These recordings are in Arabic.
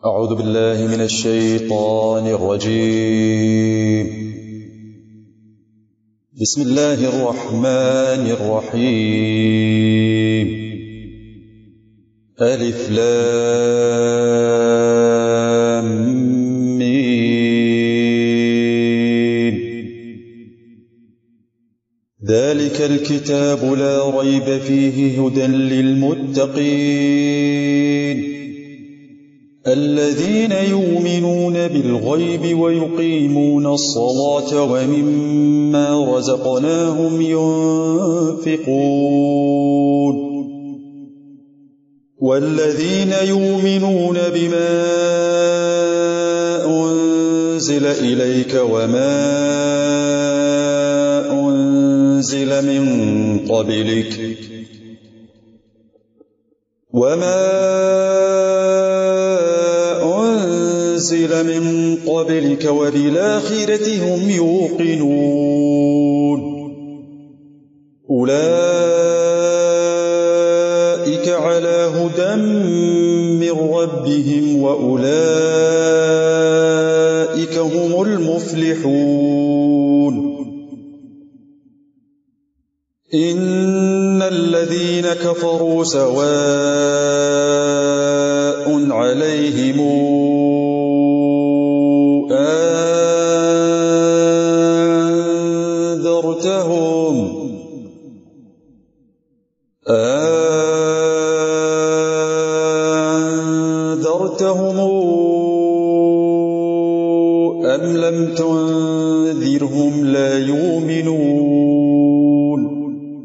أعوذ بالله من الشيطان الرجيم. بسم الله الرحمن الرحيم. ألف لام ميم. ذلك الكتاب لا ريب فيه هدى للمتقين الذين يؤمنون بالغيب ويقيمون الصلاة ومما رزقناهم ينفقون والذين يؤمنون بما أنزل إليك وما أنزل من قبلك وبالآخرة هم يوقنون أولئك على هدى من ربهم وأولئك هم المفلحون. إن الذين كفروا سواء عليهم أنذرتهم أم لم تنذرهم لا يؤمنون.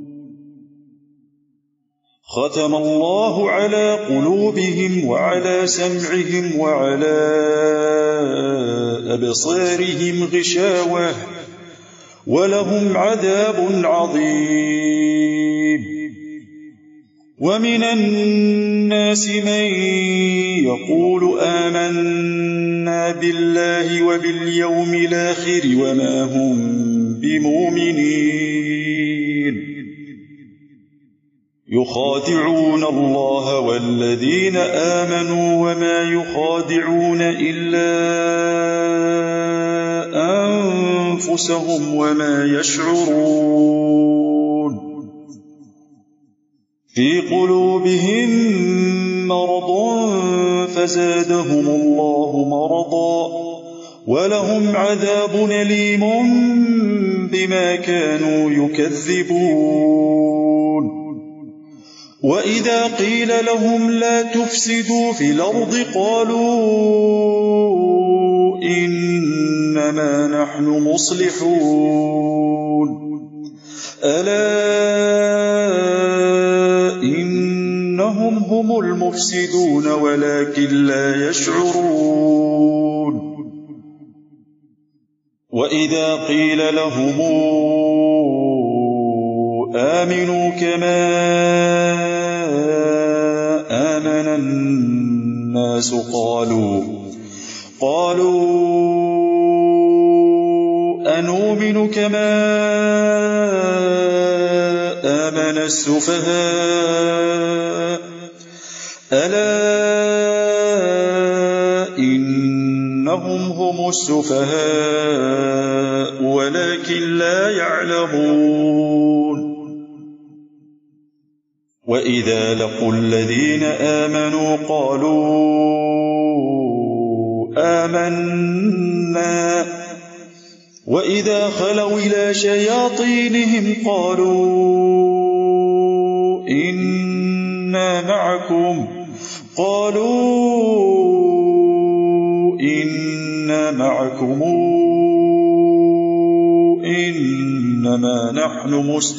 ختم الله على قلوبهم وعلى سمعهم وعلى أبصارهم غشاوة ولهم عذاب عظيم. ومن الناس من يقول آمنا بالله وباليوم الآخر وما هم بمؤمنين يخادعون الله والذين آمنوا وما يخادعون إلا أنفسهم وما يشعرون. في قلوبهم مرض فزادهم الله مرضا ولهم عذاب أليم بما كانوا يكذبون. وإذا قيل لهم لا تفسدوا في الأرض قالوا إنما نحن مصلحون ألا إنهم هم المفسدون ولكن لا يشعرون. وإذا قيل لهم آمنوا كما آمن الناس قالوا أنؤمن كما آمن السفهاء ألا إنهم هم السفهاء ولكن لا يعلمون. وإذا لقوا الذين آمنوا قالوا آمنا وإذا خلوا إلى شياطينهم قالوا إنا معكم إنما نحن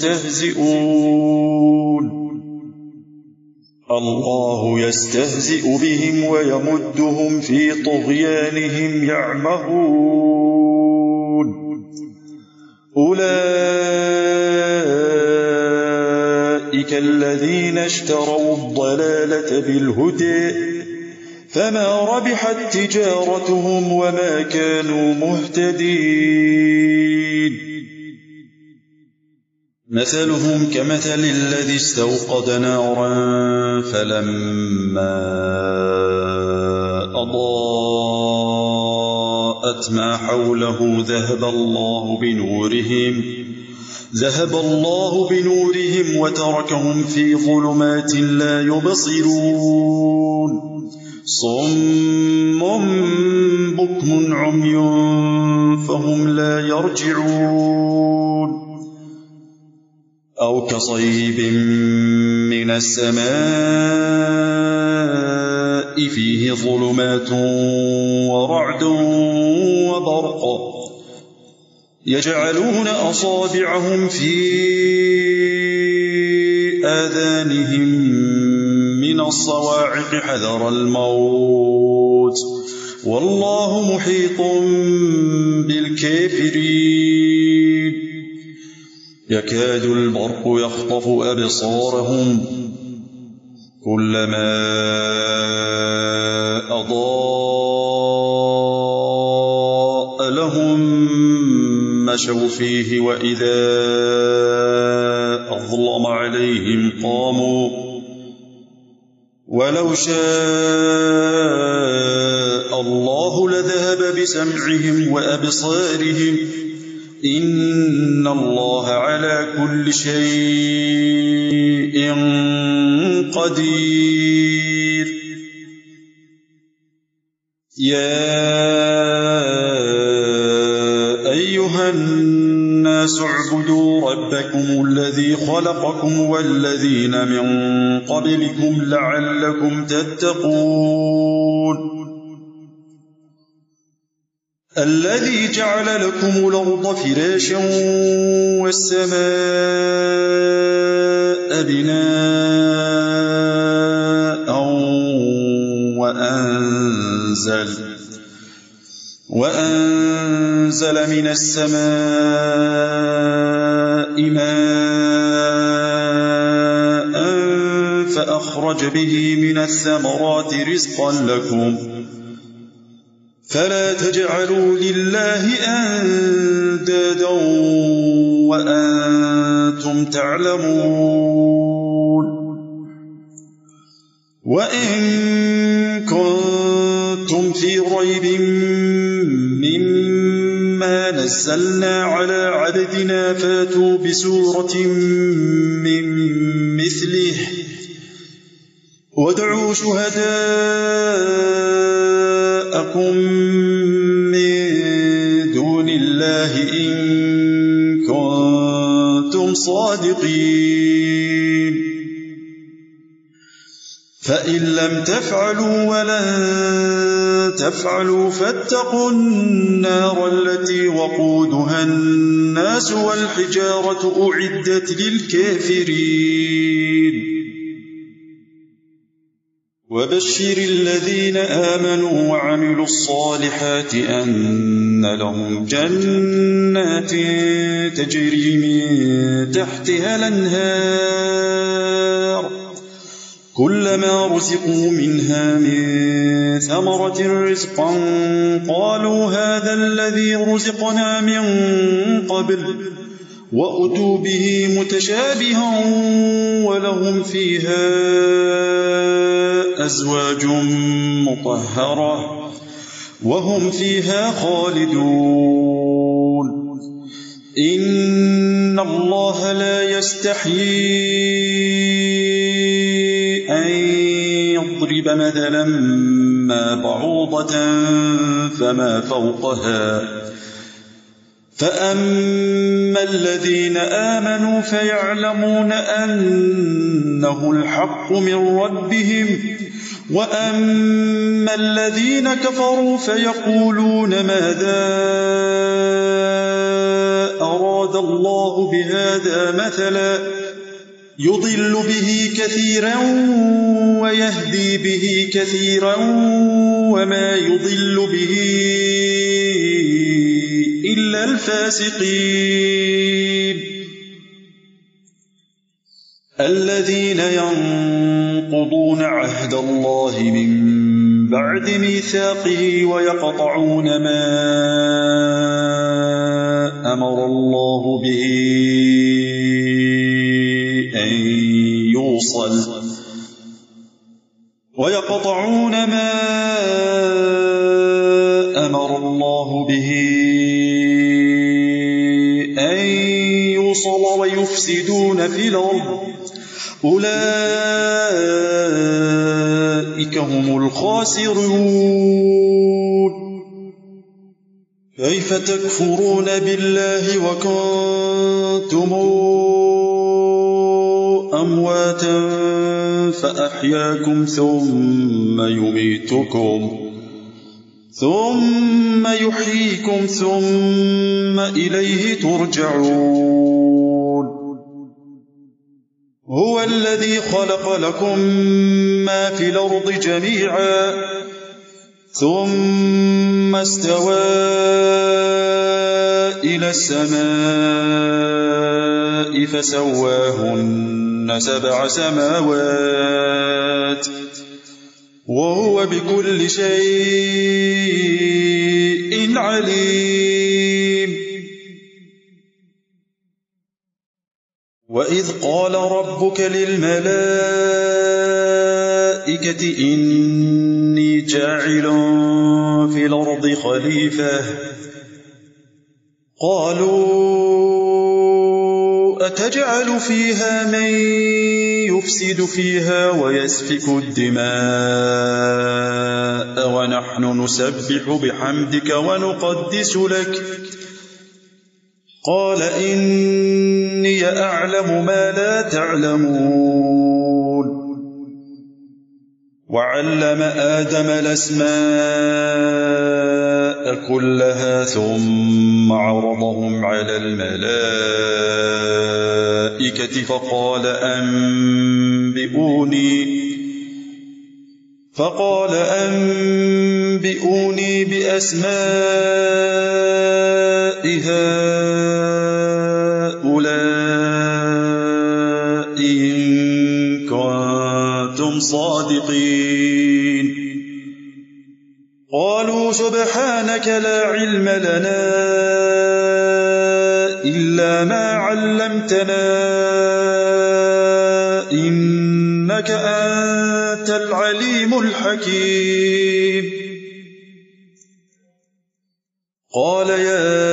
مستهزئون. الله يستهزئ بهم ويمدهم في طغيانهم يعمهون. أولئك الذين اشتروا الضلالة بالهدى فما ربحت تجارتهم وما كانوا مهتدين. مثلهم كمثل الذي استوقد نارا فلما أضاءت وأضاءت ما حوله ذهب الله بنورهم وتركهم في ظلمات لا يبصرون صم بكم عمي فهم لا يرجعون أو كصيب من السماء فيه ظلمات ورعد وبرق يجعلون أصابعهم في آذانهم من الصواعق حذر الموت والله محيط بالكافرين يكاد البرق يخطف أبصارهم كلما أضاء لهم مشوا فيه وإذا أظلم عليهم قاموا ولو شاء الله لذهب بسمعهم وأبصارهم إن الله على كل شيء قدير يا أيها الناس اعبدوا ربكم الذي خلقكم والذين من قبلكم لعلكم تتقون الذي جعل لكم الأرض فراشا والسماء بناء وأنزل من السماء ماء فأخرج به من الثمرات رزقا لكم فلا تجعلوا لله أندادا وأنتم تعلمون وإن كنتم في ريب مما نزلنا على عبدنا فاتوا بسورة من مثله وادعوا شهداءكم من دون الله إن كنتم صادقين فإن لم تفعلوا ولن تفعلوا فاتقوا النار التي وقودها الناس والحجارة أعدت للكافرين وبشر الذين آمنوا وعملوا الصالحات أن لهم جنات تجري من تحتها الأنهار كلما رزقوا منها من ثمرة رزقا قالوا هذا الذي رزقنا من قبل وأتوا به متشابها ولهم فيها أزواج مطهرة وهم فيها خالدون إن الله لا يستحيي أن يضرب مثلا ما بعوضة فما فوقها فأما الذين آمنوا فيعلمون أنه الحق من ربهم وأما الذين كفروا فيقولون ماذا أراد الله بهذا مثلا يضل به كثيرا ويهدي به كثيرا وما يضل به إلا الفاسقين الذين ينقضون عهد الله من بعد ميثاقه ويقطعون ما أمر الله به أن يوصل ويقطعون ما أمر الله به ويفسدون في الأرض أولئك هم الخاسرون. كيف تكفرون بالله وكنتم أمواتا فأحياكم ثم يميتكم ثم يحييكم ثم إليه ترجعون. هو الذي خلق لكم ما في الأرض جميعا ثم استوى إلى السماء فسواهن 7 سماوات وهو بكل شيء عليم. وإذ قال ربك للملائكة إني جاعل في الأرض خليفة قالوا أتجعل فيها من يفسد فيها ويسفك الدماء ونحن نسبح بحمدك ونقدس لك قال إني أعلم ما لا تعلمون. وعلم آدم الأسماء كلها ثم عرضهم على الملائكة فقال أنبئوني بأسماء هؤلاء إن كنتم صادقين. قالوا سبحانك لا علم لنا إلا ما علمتنا إنك أنت العليم الحكيم. قال يا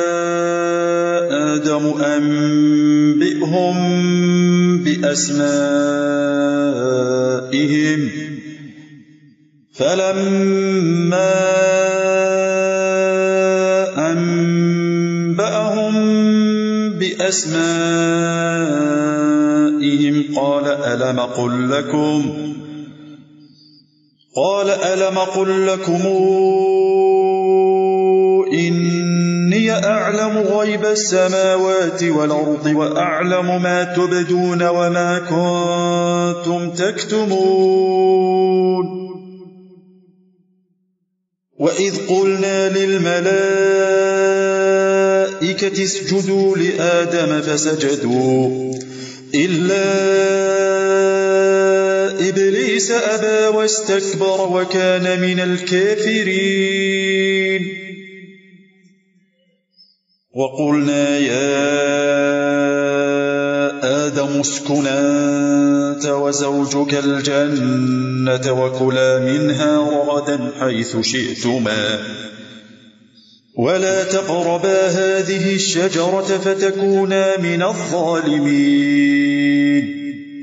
آدم أنبئهم بأسمائهم فلما أنبأهم بأسمائهم قال ألم قل لكم إني أعلم غيب السماوات والأرض وأعلم ما تبدون وما كنتم تكتمون. وإذ قلنا للملائكة اسجدوا لآدم فسجدوا إلا إبليس أبى واستكبر وكان من الكافرين. وقلنا يا آدم اسكن أنت وزوجك الجنة وكلا منها رغدا حيث شئتما ولا تقربا هذه الشجرة فتكونا من الظالمين.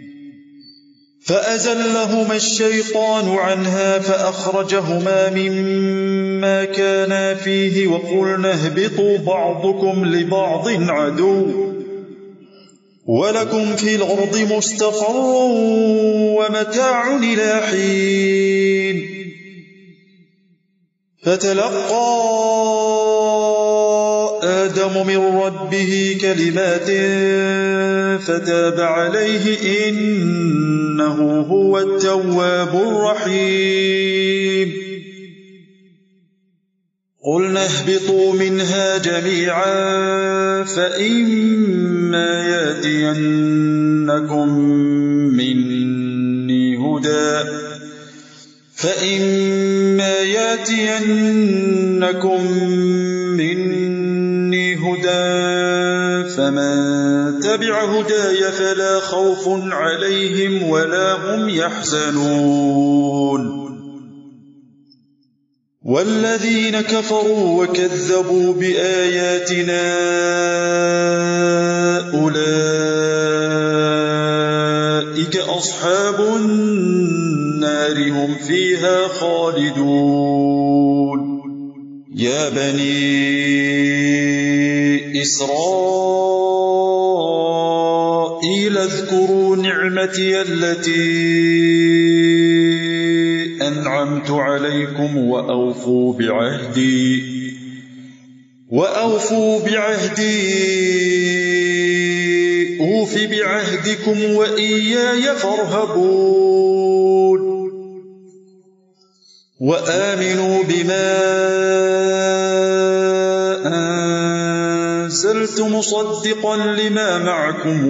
فأزلهما الشيطان عنها فأخرجهما مما كانا فيه وقلنا اهبطوا بعضكم لبعض عدو ولكم في الأرض مستقر ومتاع إلى حين. فتلقى آدم من ربه كلمات فتاب عليه إنه هو التواب الرحيم. قلنا اهبطوا منها جميعا فإما يأتينكم مني هدى فمن تبع هداي فلا خوف عليهم ولا هم يحزنون. والذين كفروا وكذبوا بآياتنا أولئك أصحاب النار هم فيها خالدون يا بني إسرائيل اذكروا نعمتي التي أنعمت عليكم وأوفوا بعهدي أوف بعهدكم وإياي فارهبون وآمنوا بما أنزلت مصدقا لما معكم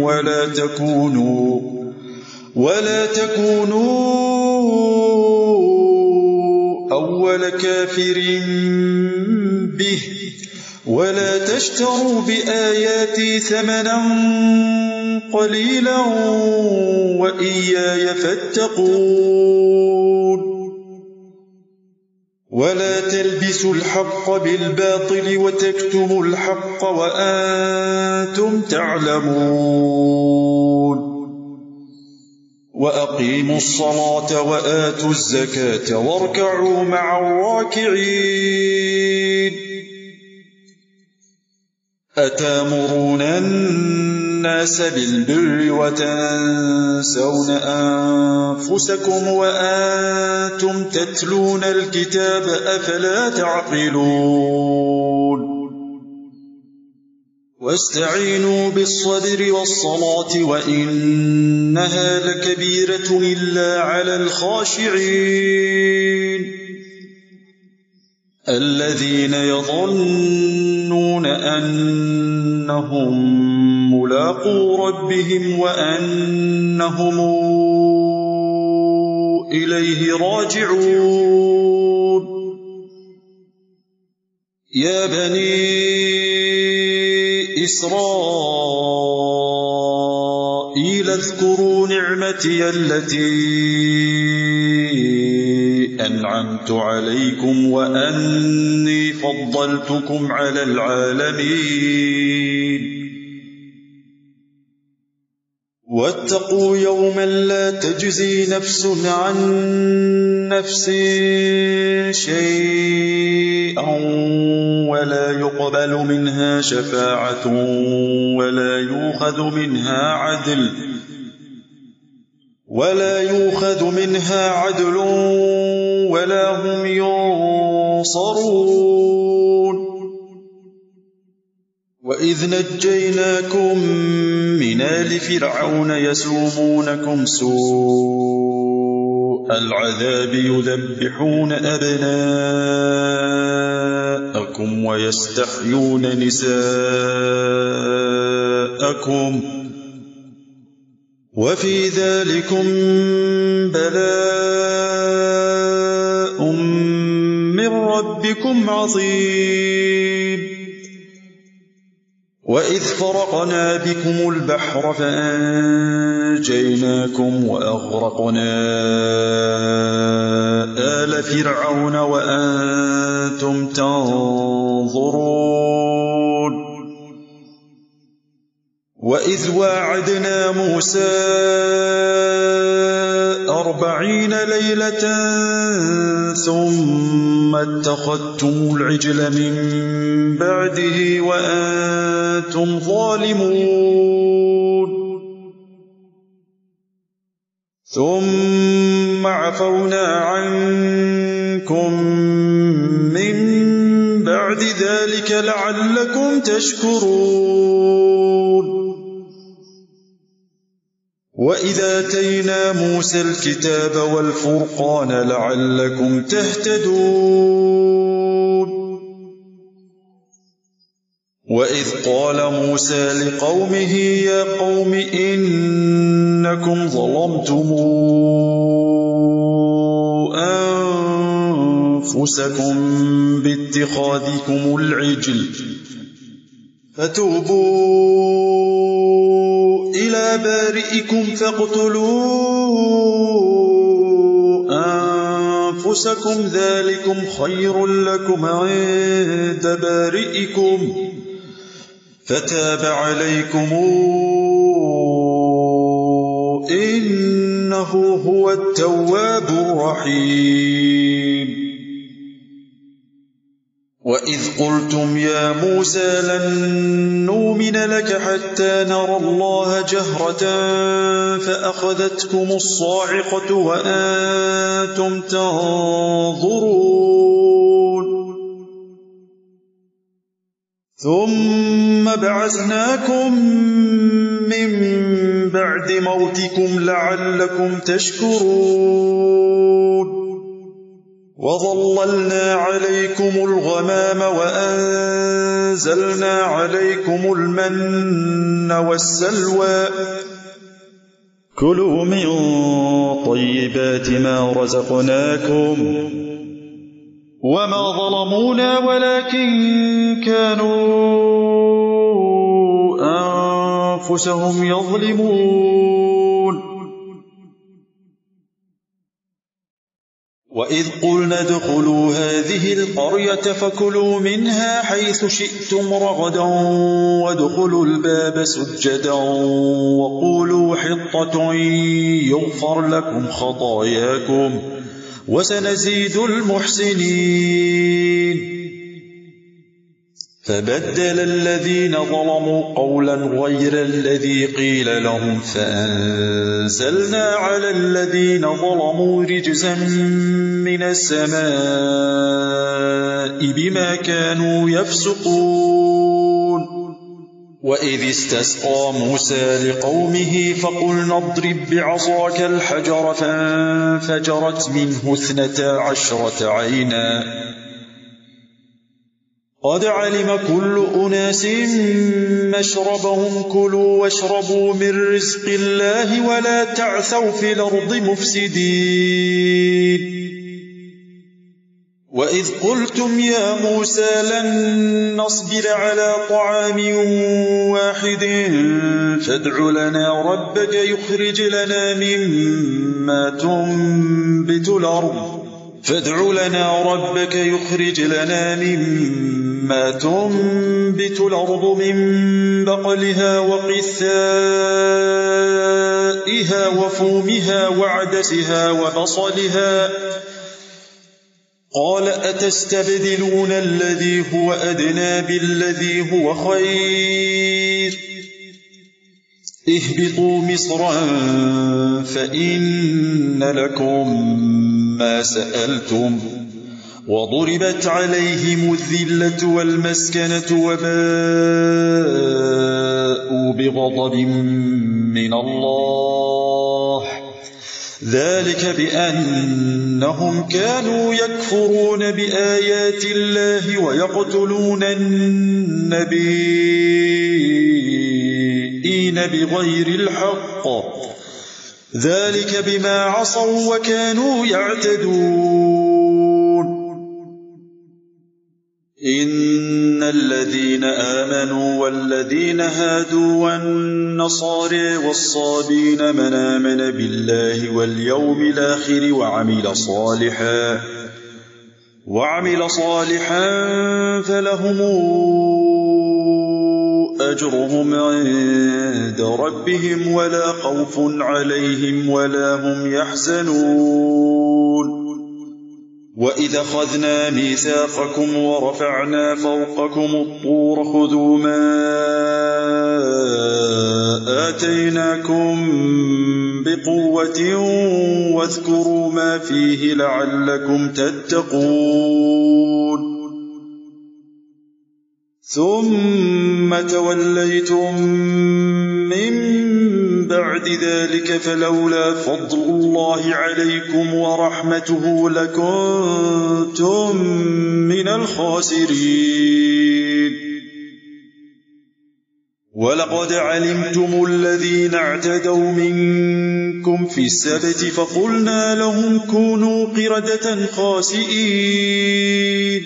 ولا تكونوا أول كافر به ولا تشتروا بآياتي ثمنا قليلا وإياي فاتقون ولا تلبسوا الحق بالباطل وتكتموا الحق وأنتم تعلمون وأقيموا الصلاة وآتوا الزكاة واركعوا مع الراكعين أتامرون الناس بالبر وتنسون أنفسكم وأنتم تتلون الكتاب أفلا تعقلون واستعينوا بالصبر والصلاة وإنها لكبيرة إلا على الخاشعين الذين يظنون أنهم ملاقو ربهم وأنهم إليه راجعون يا بني إسرائيل اذكروا نعمتي التي أنعمت عليكم وأني فضلتكم على العالمين واتقوا يوما لا تجزي نفس عن نفس شيئا ولا يقبل منها شفاعة ولا يؤخذ منها عدل ولا هم ينصرون وإذ نجيناكم من آل فرعون يسومونكم سوء العذاب يذبحون أبناءكم ويستحيون نساءكم وفي ذلكم بلاء من ربكم عظيم وإذ فرقنا بكم البحر فأنجيناكم وأغرقنا آل فرعون وأنتم تنظرون وإذ واعدنا موسى 40 ليلة ثم اتخذتم العجل من بعده وأنتم ظالمون ثم عفونا عنكم من بعد ذلك لعلكم تشكرون وإذا آتينا موسى الكتاب والفرقان لعلكم تهتدون وإذ قال موسى لقومه يا قوم إنكم ظلمتم أنفسكم باتخاذكم العجل فتوبوا إلى بارئكم فاقتلوا أنفسكم ذلكم خير لكم عند بارئكم فتاب عليكم إنه هو التواب الرحيم وإذ قلتم يا موسى لن نؤمن لك حتى نرى الله جهرة فأخذتكم الصاعقة وأنتم تنظرون ثم بعثناكم من بعد موتكم لعلكم تشكرون وظللنا عليكم الغمام وأنزلنا عليكم المن والسلوى كلوا من طيبات ما رزقناكم وما ظلمونا ولكن كانوا أنفسهم يظلمون وإذ قلنا ادخلوا هذه القرية فكلوا منها حيث شئتم رغدا وادخلوا الباب سجدا وقولوا حطة يغفر لكم خطاياكم وسنزيد المحسنين فبدل الذين ظلموا قولا غير الذي قيل لهم فأنزلنا على الذين ظلموا رجزا من السماء بما كانوا يفسقون وإذ استسقى موسى لقومه فقلنا اضرب بعصاك الحجر فانفجرت منه 12 عينا قد علم كل أناس مشربهم كلوا واشربوا من رزق الله ولا تعثوا في الأرض مفسدين وإذ قلتم يا موسى لن نصبر على طعام واحد فادع لنا ربك يخرج لنا مما تنبت الأرض من بقلها وقثائها وفومها وعدسها وبصلها قال أتستبدلون الذي هو أدنى بالذي هو خير اهبطوا مصرا فإن لكم ما سألتم وضربت عليهم الذلة والمسكنة وباءوا بغضب من الله ذلك بأنهم كانوا يكفرون بآيات الله ويقتلون النبيين بغير الحق ذلك بما عصوا وكانوا يعتدون إن الذين آمنوا والذين هادوا والنصارى والصابين من آمن بالله واليوم الآخر وعمل صالحا فلهم أجرهم عند ربهم ولا خوف عليهم ولا هم يحزنون وإذا أخذنا ميثاقكم ورفعنا فوقكم الطور خذوا ما آتيناكم بقوة واذكروا ما فيه لعلكم تتقون ثم توليتم من بعد ذلك فلولا فضل الله عليكم ورحمته لكنتم من الخاسرين ولقد علمتم الذين اعتدوا منكم في السبت فقلنا لهم كونوا قردة خاسئين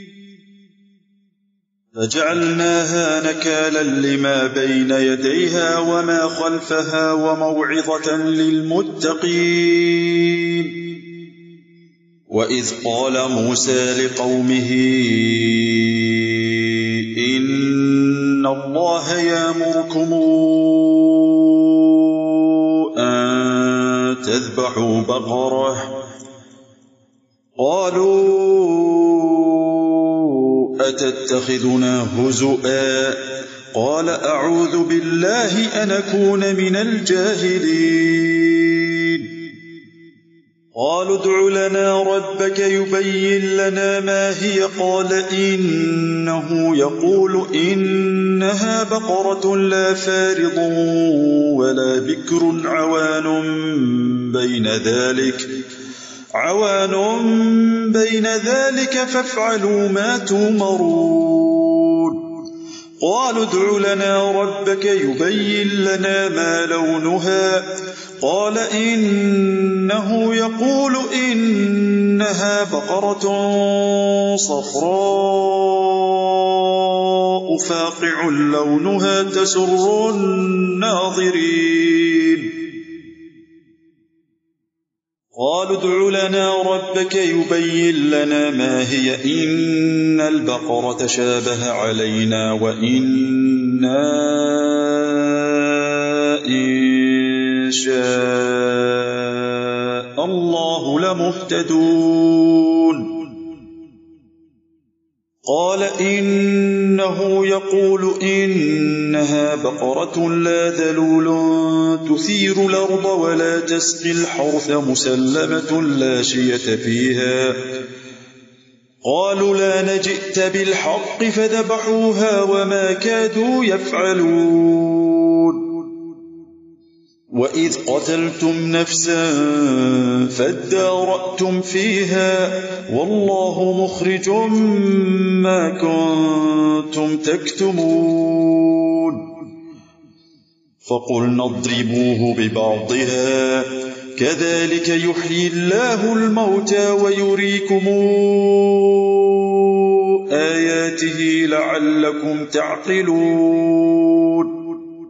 فجعلناها نكالا لما بين يديها وما خلفها وموعظة للمتقين وإذ قال موسى لقومه إن الله يأمركم أن تذبحوا بقرة قالوا أتتخذنا هزؤا قال أعوذ بالله أن أكون من الجاهلين قالوا ادع لنا ربك يبين لنا ما هي قال إنه يقول إنها بقرة لا فارض ولا بكر عوان بين ذلك فافعلوا ما تؤمرون قالوا ادع لنا ربك يبين لنا ما لونها قال إنه يقول إنها بقرة صفراء فاقع لونها تسر الناظرين قالوا ادع لنا ربك يبين لنا ما هي إن البقرة شابه علينا وإنا إن شاء الله لمهتدون قال إنه يقول إنها بقرة لا ذلول تثير الأرض ولا تسقي الحرث مسلمة لا شية فيها قالوا لا نجئت بالحق فذبحوها وما كادوا يفعلون وإذ قتلتم نفسا فادارأتم فيها والله مخرج ما كنتم تكتمون فقلنا اضربوه ببعضها كذلك يحيي الله الموتى ويريكم آياته لعلكم تعقلون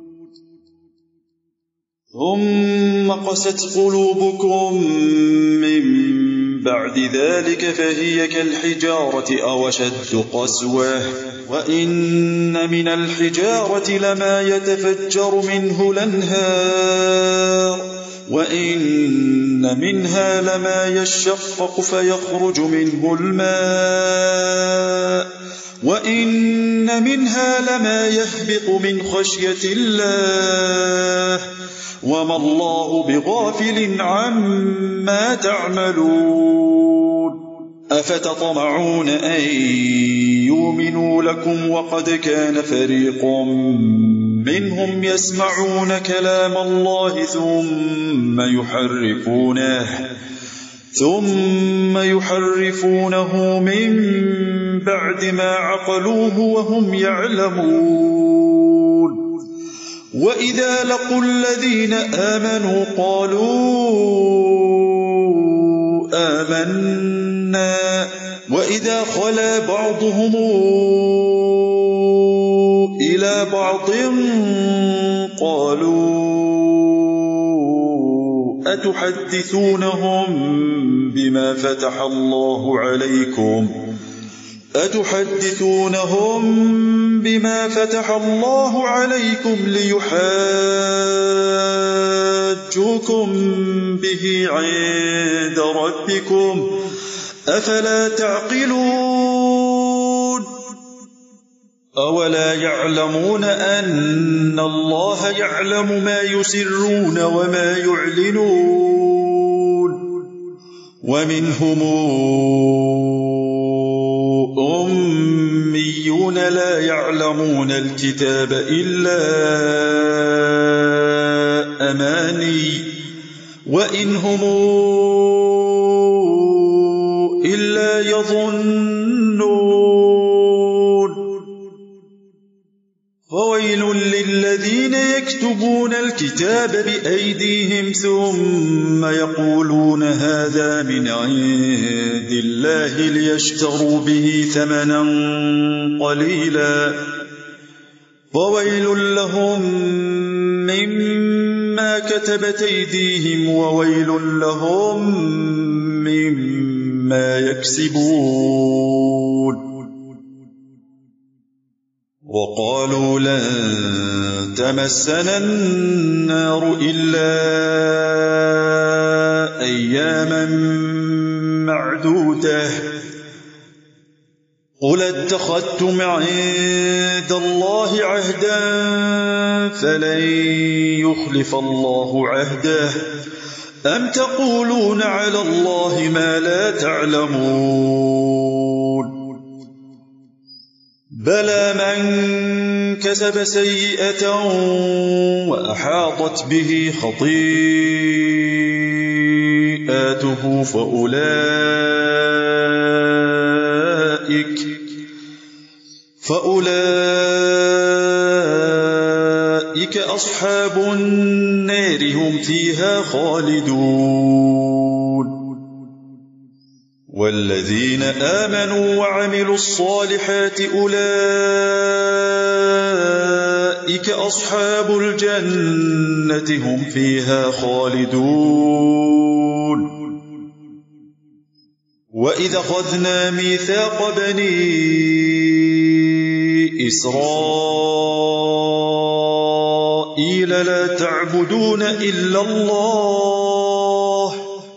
ثم قست قلوبكم من بعد ذلك فهي كالحجارة أو أشد قسوة وإن من الحجارة لما يتفجر منه الأنهار وإن منها لما يشقق فيخرج منه الماء وإن منها لما يهبط من خشية الله وما الله بغافل عما تعملون أفتطمعون أن يؤمنوا لكم وقد كان فريق منهم يسمعون كلام الله ثم يحرفونه من بعد ما عقلوه وهم يعلمون وإذا لقوا الذين آمنوا قالوا آمنا وإذا خلا بعضهم إلى بعض قالوا أتحدثونهم بما فتح الله عليكم ليحاجوكم به عند ربكم أفلا تعقلون أولا يعلمون أن الله يعلم ما يسرون وما يعلنون ومنهم أميون لا يعلمون الكتاب إلا أماني وإن هم إلا يظنون فويل للذين يكتبون الكتاب بأيديهم ثم يقولون هذا من عند الله ليشتروا به ثمنا قليلا فويل لهم مما كتبت أيديهم وويل لهم مما ما يكسبون وقالوا لن تمسنا النار إلا أياما معدودة قل اتخذتم عند الله عهدا فلن يخلف الله عهده أم تقولون على الله ما لا تعلمون بلى من كسب سيئة وأحاطت به خطيئاته فأولئك أصحاب النار هم فيها خالدون والذين آمنوا وعملوا الصالحات أولئك أصحاب الجنة هم فيها خالدون وإذا أخذنا ميثاق بني إسرائيل لا تعبدون إلا الله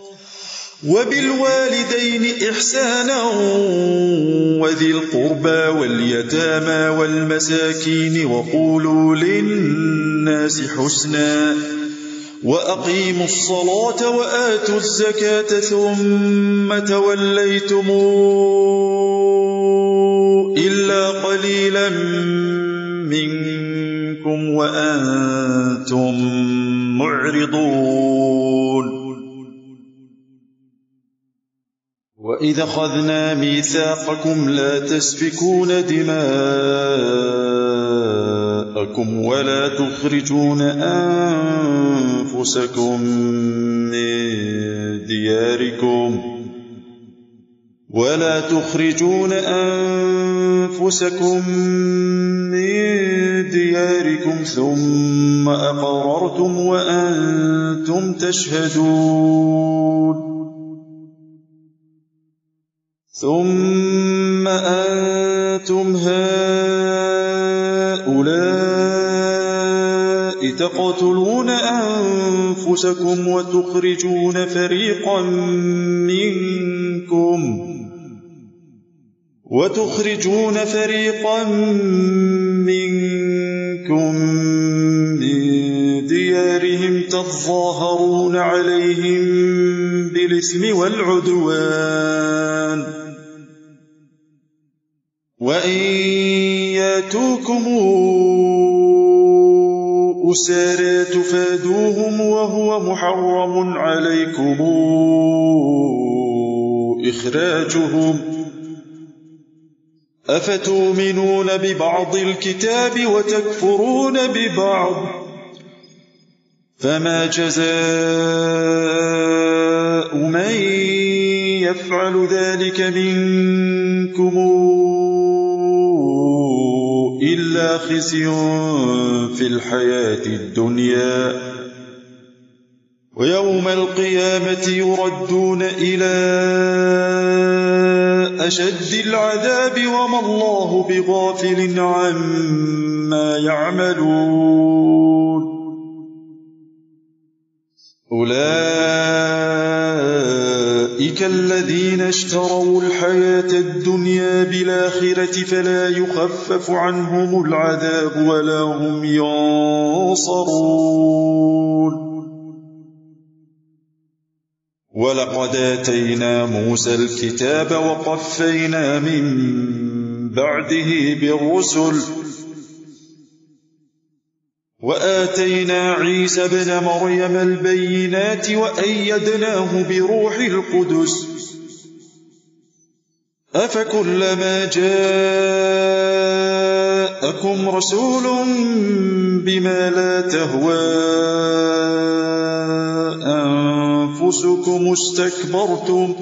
وبالوالدين إحسانا وذي القربى واليتامى والمساكين وقولوا للناس حسنا وأقيموا الصلاة وآتوا الزكاة ثم توليتم إلا قليلا منكم وأنتم معرضون وإذا أخذنا ميثاقكم لا تسفكون دماءكم ولا تخرجون أنفسكم من دياركم ثم أقررتم وأنتم تشهدون ثم أنتم هؤلاء تقتلون أنفسكم وتخرجون فريقا منكم من ديارهم تظاهرون عليهم بالإثم والعدوان وإن ياتوكم أسارى تفادوهم وهو محرم عليكم إخراجهم أفتؤمنون ببعض الكتاب وتكفرون ببعض فما جزاء من يفعل ذلك منكم إلا خزي في الحياة الدنيا ويوم القيامة يردون إلى أشد العذاب وما الله بغافل عما يعملون أولئك الذين اشتروا الحياة الدنيا بالآخرة فلا يخفف عنهم العذاب ولا هم ينصرون ولقد آتينا موسى الكتاب وقفينا من بعده بالرسل وآتينا عيسى ابن مريم البينات وأيدناه بروح القدس أفكلما جاءكم رسول بما لا تهوى أنفسكم استكبرتم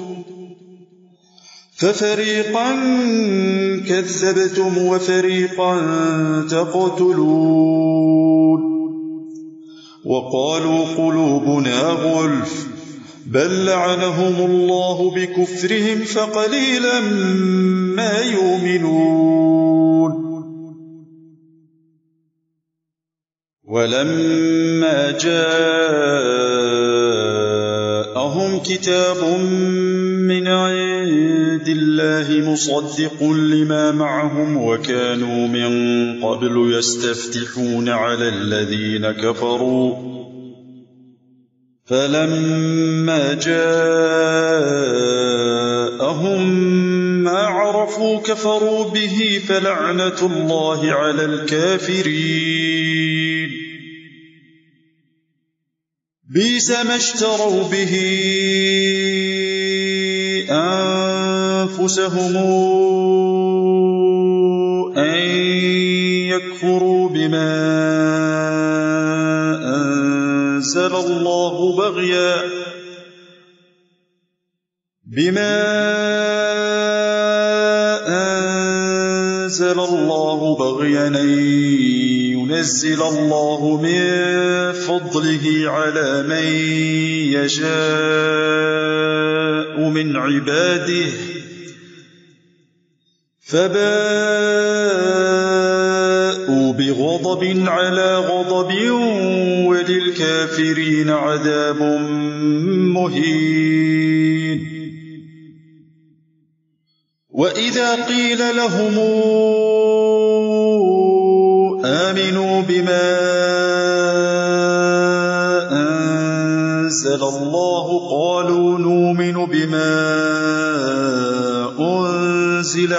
ففريقا كذبتم وفريقا تقتلون وقالوا قلوبنا غلف بل لعنهم الله بكفرهم فقليلا ما يؤمنون. ولما جاءهم كتاب من عند الله مصدق لما معهم وكانوا من قبل يستفتحون على الذين كفروا فلما جاءهم ما عرفوا كفروا به فلعنة الله على الكافرين. بئس ما اشتروا به أنفسهم أن يكفروا بما أنزل الله بغيا أن ينزل الله من فضله على من يشاء من عباده فباءوا بغضب على غضب وللكافرين عذاب مهين. وإذا قيل لهم آمنوا بما أنزل الله قالوا نؤمن بما أنزل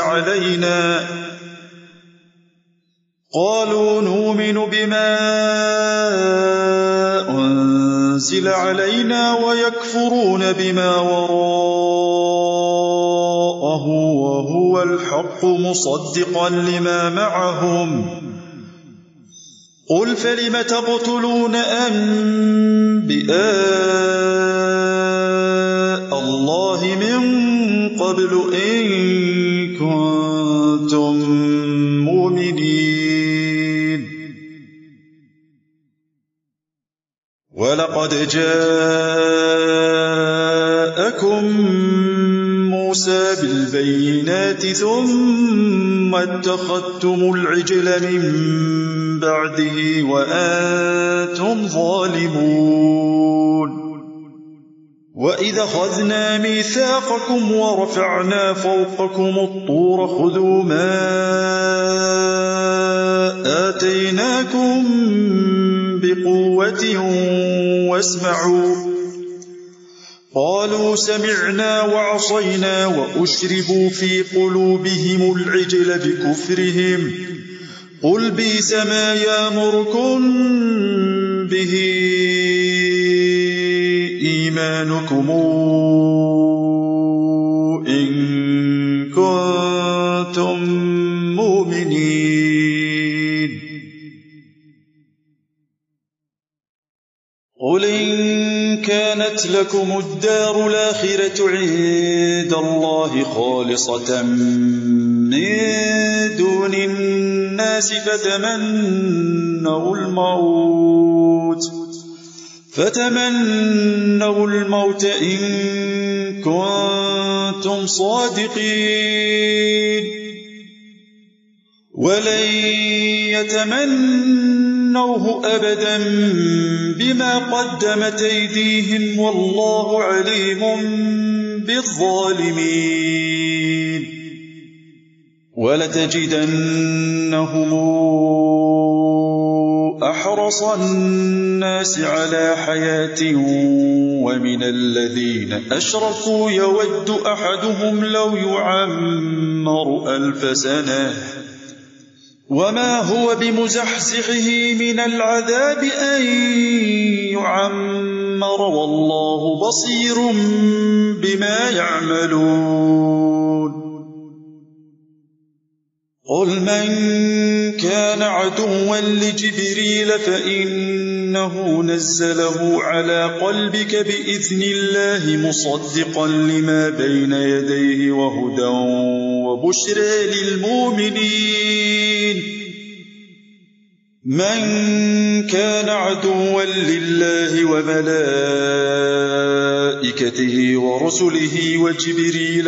علينا ويكفرون بما وراءه وهو الحق مصدقا لما معهم. قل فلم تقتلون أنبياء الله من قبل إن كنتم مؤمنين. ولقد جاءكم موسى بالبينات ثم اتخذتم العجل من بعده وأنتم ظالمون. وإذا أخذنا ميثاقكم ورفعنا فوقكم الطور خذوا ما آتيناكم بقوة واسمعوا. قالوا سمعنا وعصينا وأشربوا في قلوبهم العجل بكفرهم. قل بئس ما يأمركم به إيمانكم إن كنتم مؤمنين. قل إن كانت لكم الدار الآخرة عند الله خالصة من دون الناس فتمنوا الموت إن كنتم صادقين. ولن يتمنوه أبدا بما قدمت أيديهم والله عليم بالظالمين. ولتجدنهم أحرص الناس على حياة ومن الذين أشركوا يود أحدهم لو يعمر 1000 سنة وما هو بمزحزحه من العذاب أن يعمر والله بصير بما يعملون. قل من كان عدوا لجبريل فإنه نزله على قلبك بإذن الله مصدقا لما بين يديه وهدى وبشرى للمؤمنين. من كان عدوا لله وملائكته وملائكته ورسله وجبريل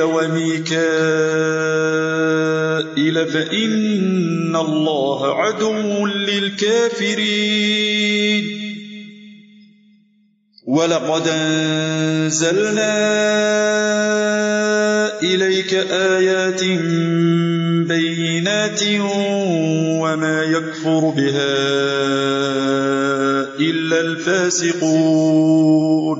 وميكائيل فإن الله عدو للكافرين ولقد أنزلنا إليك آيات بينات وما يكفر بها إلا الفاسقون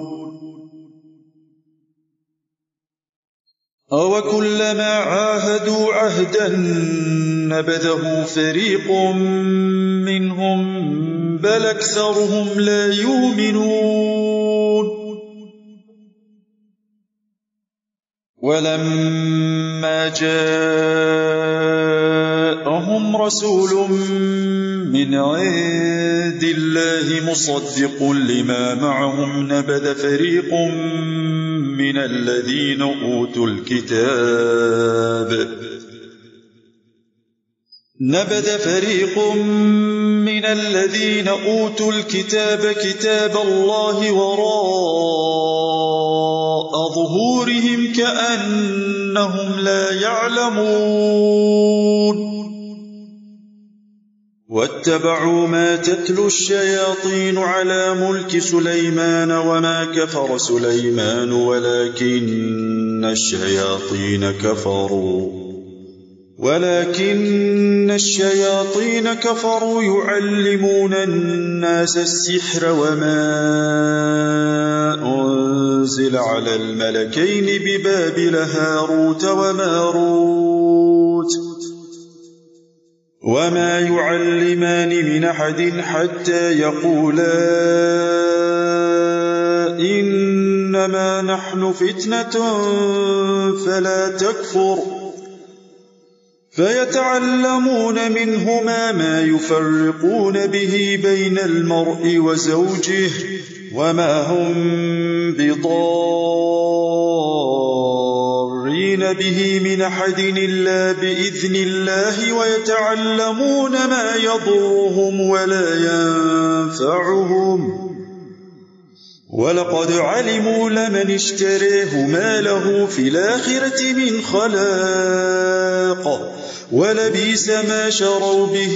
أوكلما عاهدوا عهدا نبذه فريق منهم بل أكثرهم لا يؤمنون ولما جاءهم رسول من عند الله مصدق لما معهم نبذ فريق من الذين أوتوا الكتاب كتاب الله وراء ظهورهم كأنهم لا يعلمون واتبعوا ما تتلو الشياطين على ملك سليمان وما كفر سليمان ولكن الشياطين كفروا يعلمون الناس السحر وما أنزل على الملكين ببابل هاروت وماروت وما يعلمان من أحد حتى يقولا إنما نحن فتنة فلا تكفر فيتعلمون منهما ما يفرقون به بين المرء وزوجه وما هم بضارين به من أحد إلا بإذن الله ويتعلمون ما يضرهم ولا ينفعهم ولقد علموا لمن اشتريه ما له في الآخرة من خلاق ولبئس ما شروا به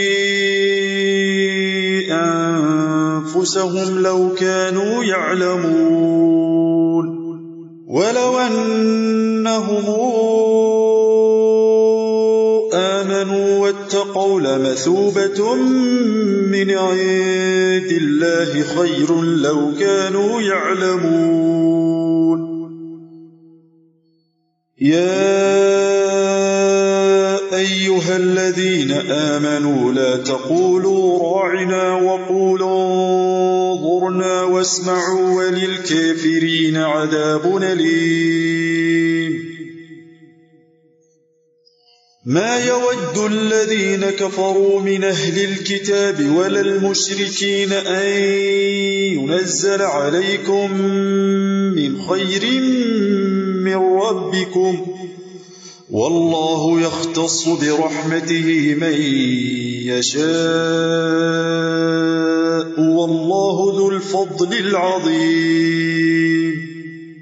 أنفسهم لو كانوا يعلمون ولو أنهم آمنوا واتقوا لمثوبة من عند الله خير لو كانوا يعلمون يا أيها الذين آمنوا لا تقولوا راعنا وقولوا انظرنا واسمعوا وللكافرين عذاب أليم ما يود الذين كفروا من أهل الكتاب ولا المشركين أن ينزل عليكم من خير من ربكم والله يختص برحمته من يشاء والله ذو الفضل العظيم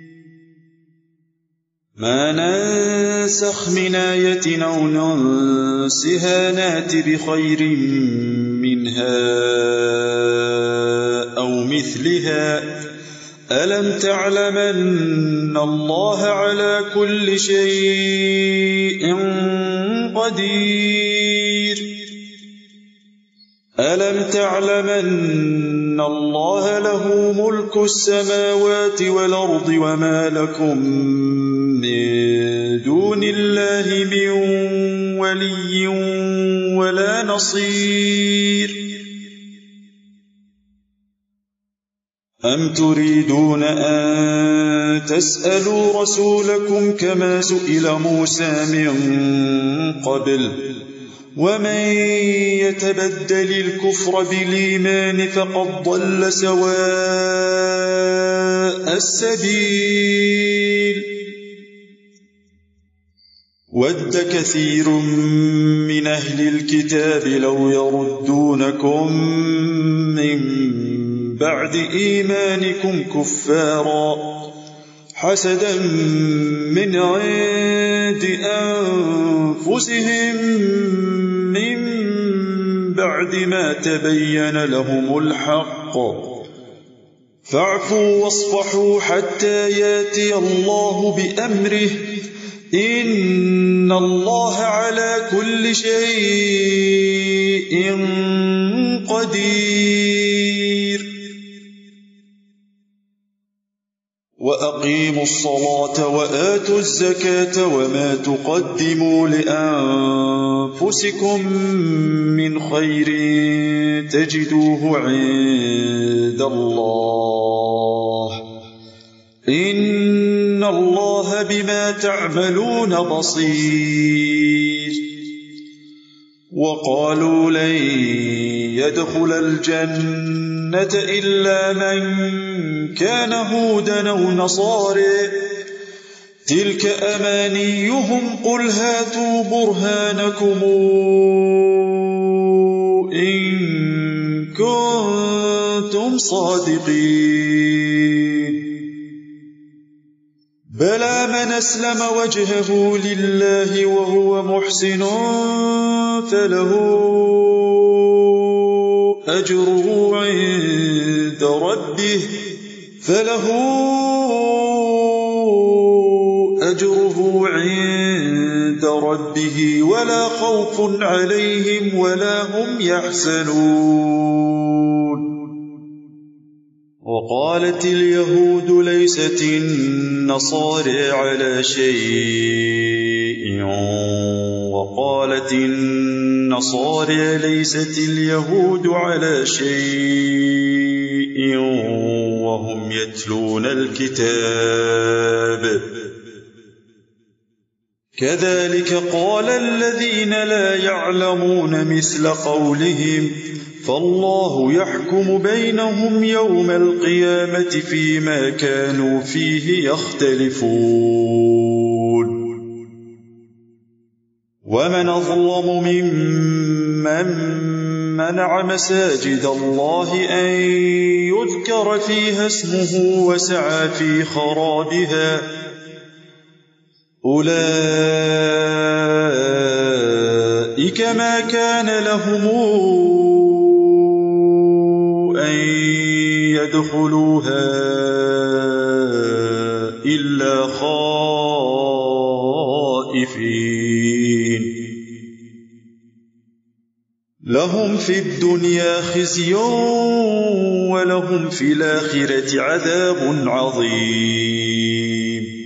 ما ننسخ من آية أو ننسها نات بخير منها أو مثلها ألم تعلم أن الله على كل شيء قدير ألم تعلم أن الله له ملك السماوات والأرض وما لكم من دون الله من ولي ولا نصير أم تريدون أن تسألوا رسولكم كما سئل موسى من قبل ومن يتبدل الكفر بالإيمان فقد ضل سواء السبيل ود كثير من أهل الكتاب لو يردونكم من بعد إيمانكم كفارا حسدا من عند أنفسهم من بعد ما تبين لهم الحق فاعفوا واصفحوا حتى ياتي الله بأمره إن الله على كل شيء قدير وأقيموا الصلاة وآتوا الزكاة وما تقدموا لأنفسكم من خير تجدوه عند الله إن الله بما تعملون بصير وقالوا لن يدخل الجنة إلا من كان هودا أو نصارى تلك أمانيهم قل هاتوا برهانكم إن كنتم صادقين بلى من أسلم وجهه لله وهو محسن فله أجره عند ربه ولا خوف عليهم ولا هم يحزنون وقالت اليهود ليست النصارى على شيء وقالت النصارى ليست اليهود على شيء وهم يتلون الكتاب كذلك قال الذين لا يعلمون مثل قولهم فالله يحكم بينهم يوم القيامة فيما كانوا فيه يختلفون ومن أظلم ممن منع مساجد الله أن يذكر فيها اسمه وسعى في خرابها أولئك ما كان لهم أن يدخلوها إلا خائفين لهم في الدنيا خزي ولهم في الآخرة عذاب عظيم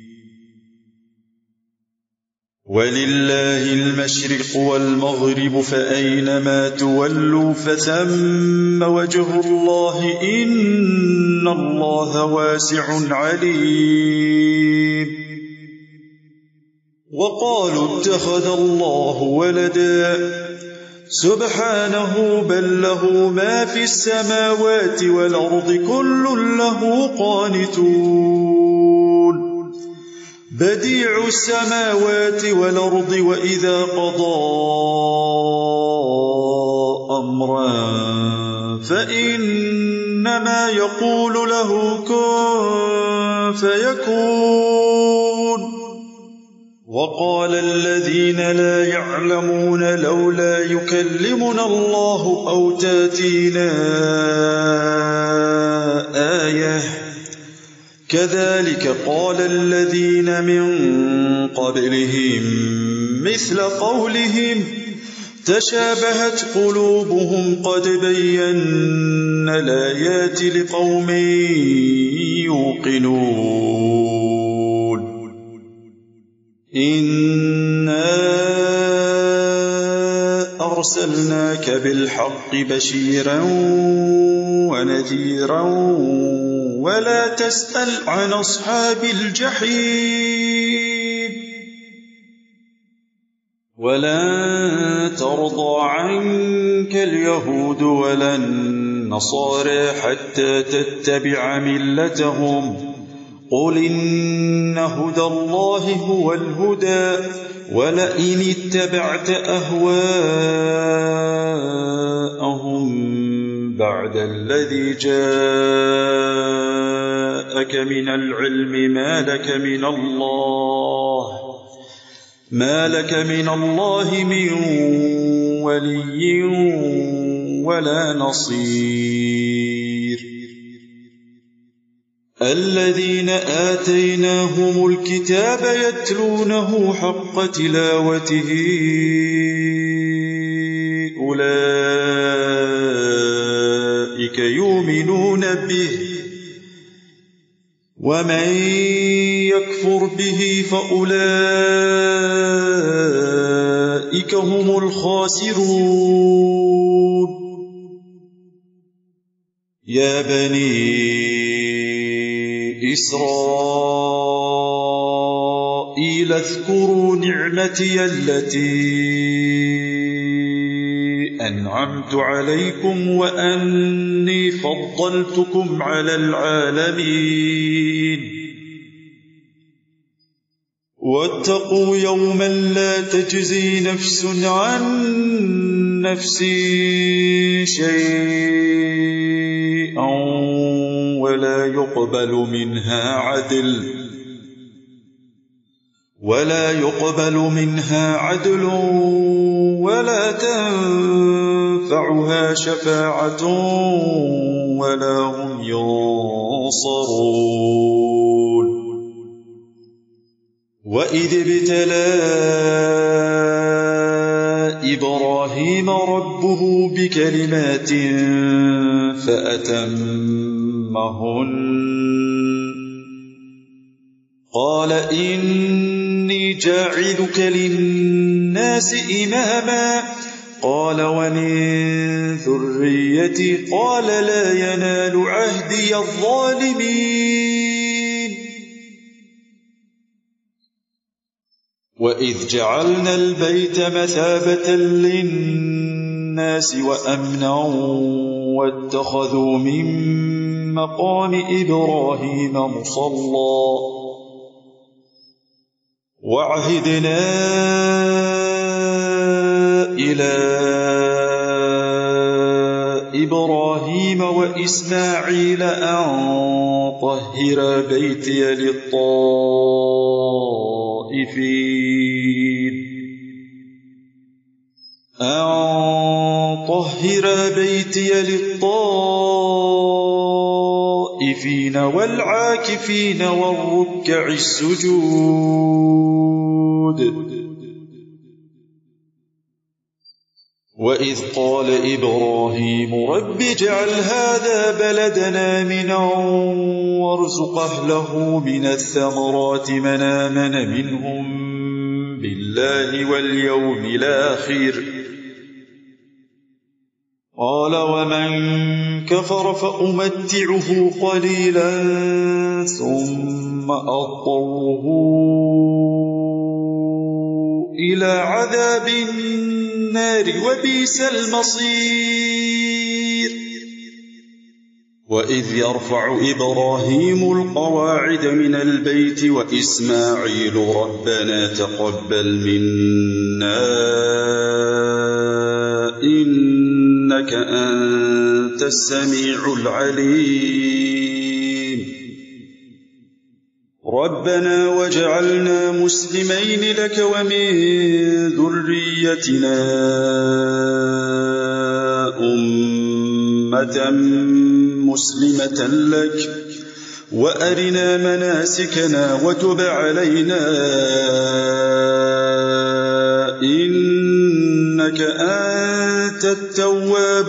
ولله المشرق والمغرب فأينما تولوا فثم وجه الله إن الله واسع عليم وقالوا اتخذ الله ولدا سبحانه بل له ما في السماوات والأرض كل له قانتون بديع السماوات والأرض وإذا قضى أمرا فإنما يقول له كن فيكون وقال الذين لا يعلمون لولا يكلمنا الله أو تاتينا آية كذلك قال الذين من قبلهم مثل قولهم تشابهت قلوبهم قد بينا الآيات لقوم يوقنون إنا أرسلناك بالحق بشيرا ونذيرا ولا تسأل عن أصحاب الجحيم ولن ترضى عنك اليهود ولا النصارى حتى تتبع ملتهم قل إن هدى الله هو الهدى ولئن اتبعت أهواءهم بعد الذي جاءك من العلم ما لك من الله من ولي ولا نصير الذين آتيناهم الكتاب يتلونه حق تلاوته أولئك يؤمنون به ومن يكفر به فأولئك هم الخاسرون يا بني إسرائيل اذكروا نعمتي التي أنعمت عليكم وأني فضلتكم على العالمين واتقوا يوما لا تجزي نفس عن نفس شيئا ولا يقبل منها عدل ولا تنفعها شفاعة ولا هم ينصرون وإذ ابتلى إبراهيم ربه بكلمات فأتمهن قال إني جاعلك للناس إماما قال ومن ذريتي قال لا ينال عهدي الظالمين وإذ جعلنا البيت مثابة للناس وأمنا واتخذوا من مقام إبراهيم مصلى وعهدنا إلى إبراهيم وإسماعيل أن طهر بيتي للطائفين والعاكفين والركع السجود وإذ قال إبراهيم رب اجعل هذا بلدنا آمنا وارزق أهله من الثمرات من آمن منهم بالله واليوم الآخر قال ومن كفر فأمتعه قليلا ثم أضطره إلى عذاب النار وبئس المصير وإذ يرفع إبراهيم القواعد من البيت وإسماعيل ربنا تقبل منا إنك أنت السميع العليم ربنا وجعلنا مسلمين لك ومن ذريتنا أمة مسلمة لك وأرنا مناسكنا وتب علينا إنك أنت التواب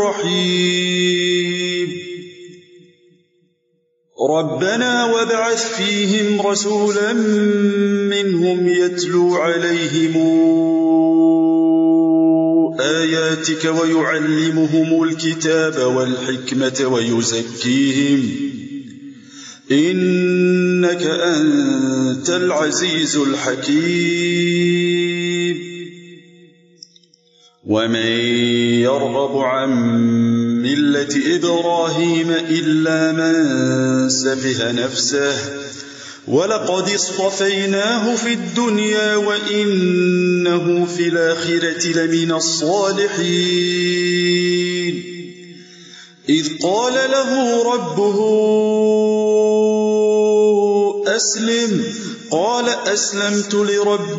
الرحيم ربنا وابعث فيهم رسولا منهم يتلو عليهم آياتك ويعلمهم الكتاب والحكمة ويزكيهم إنك أنت العزيز الحكيم ومن يرغب عن ملة إبراهيم إلا من سفه نفسه ولقد اصطفيناه في الدنيا وإنه في الآخرة لمن الصالحين إذ قال له ربه أسلم قال أسلمت لرب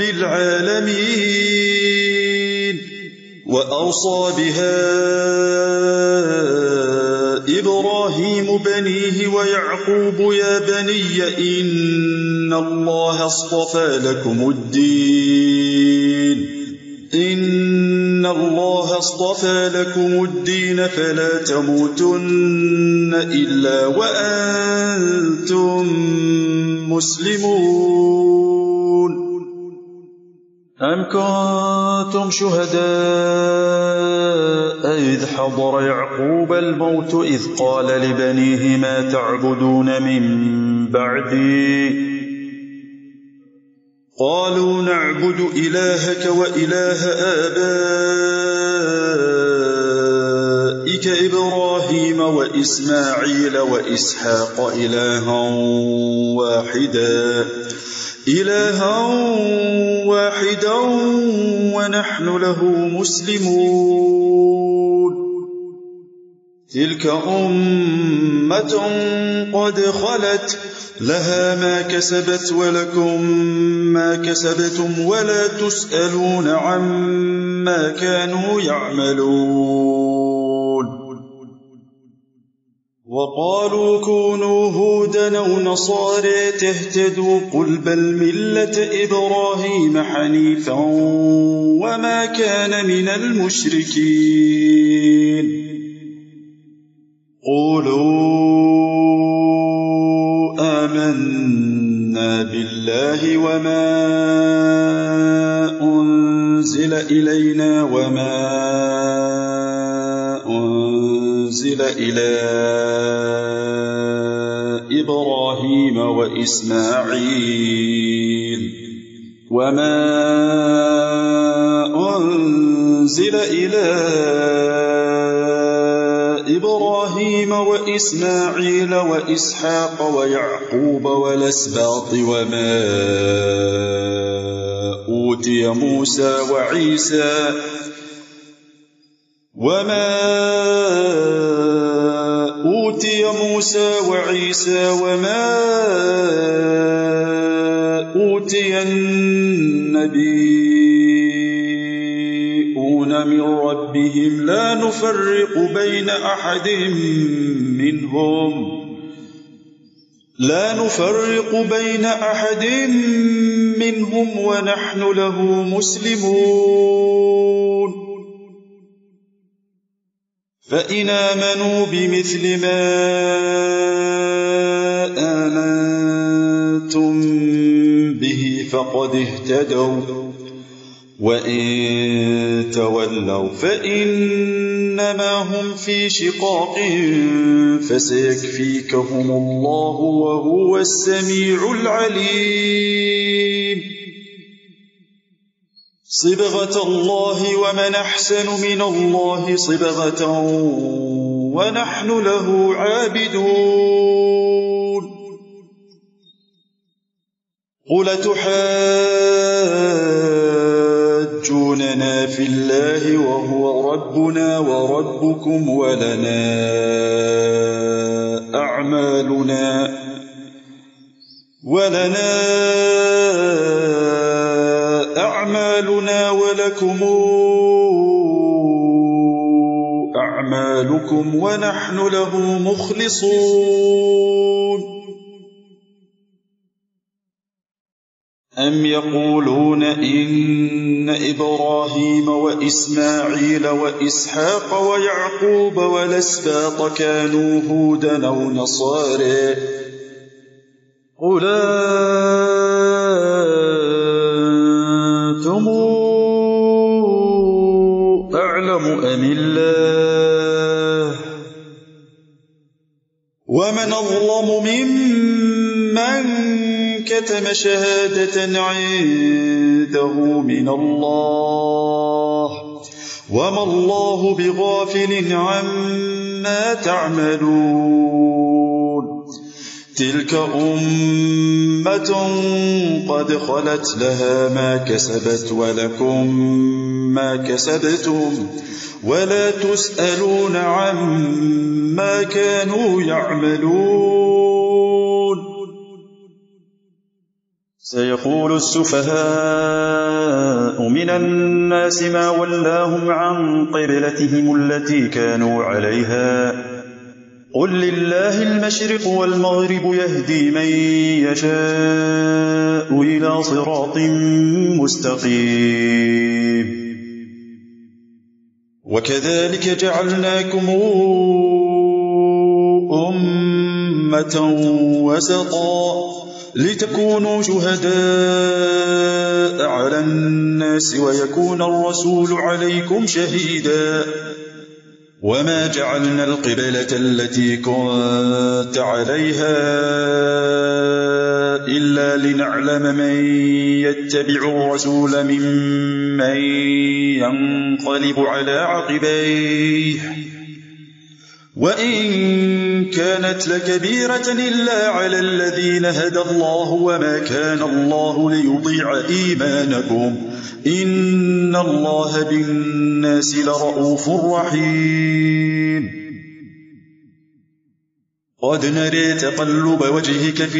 العالمين وأوصى بها إبراهيم بنيه ويعقوب يا بني إن الله اصطفى لكم الدين فلا تموتن إلا وأنتم مسلمون أم كنتم شهداء إذ حضر يعقوب الموت إذ قال لبنيه ما تعبدون من بعدي قالوا نعبد إلهك وإله آبائك إبراهيم وإسماعيل وإسحاق إلها واحدا ونحن له مسلمون تلك أمة قد خلت لها ما كسبت ولكم ما كسبتم ولا تسألون عما كانوا يعملون وقالوا كونوا هودا أو نصارى تهتدوا قل بل ملة إبراهيم حنيفا وما كان من المشركين قولوا آمنا بالله وما أنزل إلينا وما أنزل إلى إبراهيم وإسماعيل وإسحاق ويعقوب والأسباط وما أوتي موسى وعيسى وما أوتي النبيون من ربهم لا نفرق بين أحد منهم ونحن له مسلمون فإن آمنوا بمثل ما آمنتم به فقد اهتدوا وإن تولوا فإنما هم في شقاق فسيكفيكهم الله وهو السميع العليم صبغة الله ومن أحسن من الله صبغة ونحن له عابدون قل تحاجوننا في الله وهو ربنا وربكم ولنا أعمالنا ولكم أعمالكم ونحن له مخلصون أم يقولون إن إبراهيم وإسماعيل وإسحاق ويعقوب والأسباط كانوا هودا أو نصارى قل أنتم أعلم أم الله ومن أظلم ممن كتم شهادة عنده من الله وما الله بغافل عما تعملون تلك أمة قد خلت لها ما كسبت ولكم ما كسبتم ولا تسألون عما كانوا يعملون. سيقول السفهاء من الناس ما ولاهم عن قبلتهم التي كانوا عليها قل لله المشرق والمغرب يهدي من يشاء إلى صراط مستقيم. وكذلك جعلناكم أمة وسطا لتكونوا شهداء على الناس ويكون الرسول عليكم شهيدا. وما جعلنا القبلة التي كنت عليها إلا لنعلم من يتبع الرسول ممن ينقلب على عقبيه وإن كانت لكبيرة إلا على الذين هدى الله وما كان الله ليضيع إيمانكم إن الله بالناس لرؤوف رحيم. قد نري تقلب وجهك في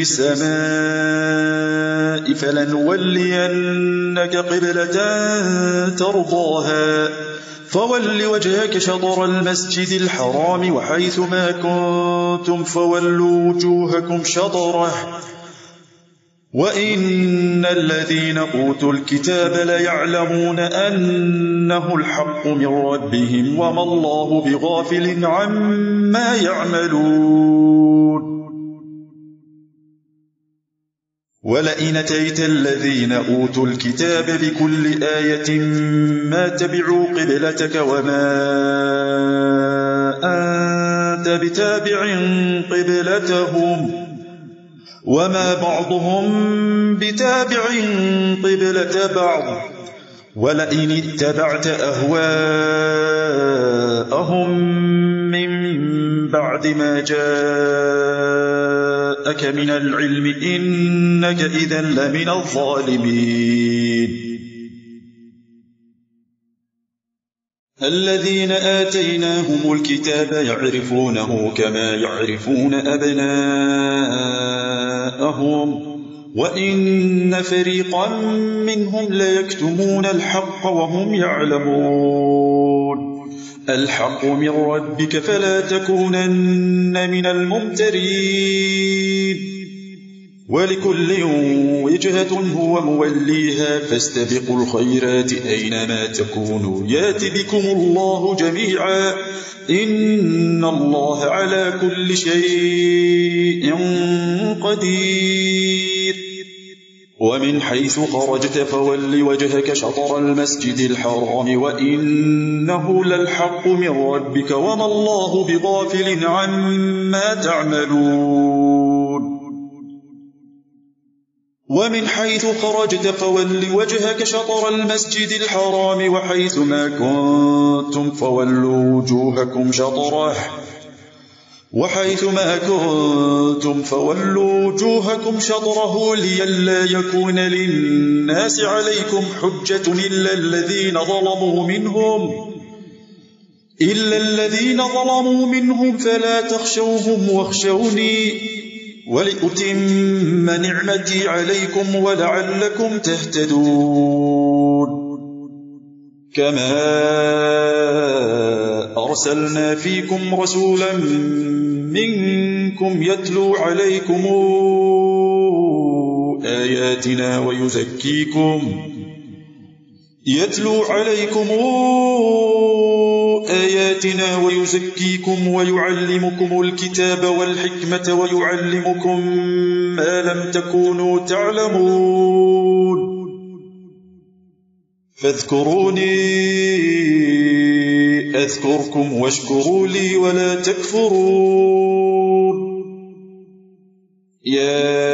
السماء فلنولينك قبلة ترضاها فول وجهك شطر المسجد الحرام وحيث ما كنتم فولوا وجوهكم شطره وإن الذين أوتوا الكتاب ليعلمون أنه الحق من ربهم وما الله بغافل عما يعملون. ولئن أتيت الذين أوتوا الكتاب بكل آية ما تبعوا قبلتك وما أنت بتابع قبلتهم وما بعضهم بتابع قبلة بعض ولئن اتبعت أهواءهم من بعد ما جاءك من العلم إنك إذا لمن الظالمين. الذين آتيناهم الكتاب يعرفونه كما يعرفون أبناءهم وإن فريقا منهم ليكتمون الحق وهم يعلمون. الحق من ربك فلا تكونن من الممترين. ولكل وجهة هو موليها فاستبقوا الخيرات أينما تكونوا يات بكم الله جميعا إن الله على كل شيء قدير. ومن حيث خرجت فول وجهك شطر المسجد الحرام وإنه للحق من ربك وما الله بغافل عما تعملون. ومن حيث خرجت فول وجهك شطر المسجد الحرام وحيث ما كنتم فولوا وجوهكم شطره لئلا يكون للناس عليكم حجة إلا الذين ظلموا منهم فلا تخشوهم واخشوني ولأتم نعمتي عليكم ولعلكم تهتدون. كما أرسلنا فيكم رسولا منكم يتلو عليكم آياتنا ويزكيكم ويعلمكم الكتاب والحكمة ويعلمكم ما لم تكونوا تعلمون. فاذكروني أذكركم واشكروا لي ولا تكفرون. يا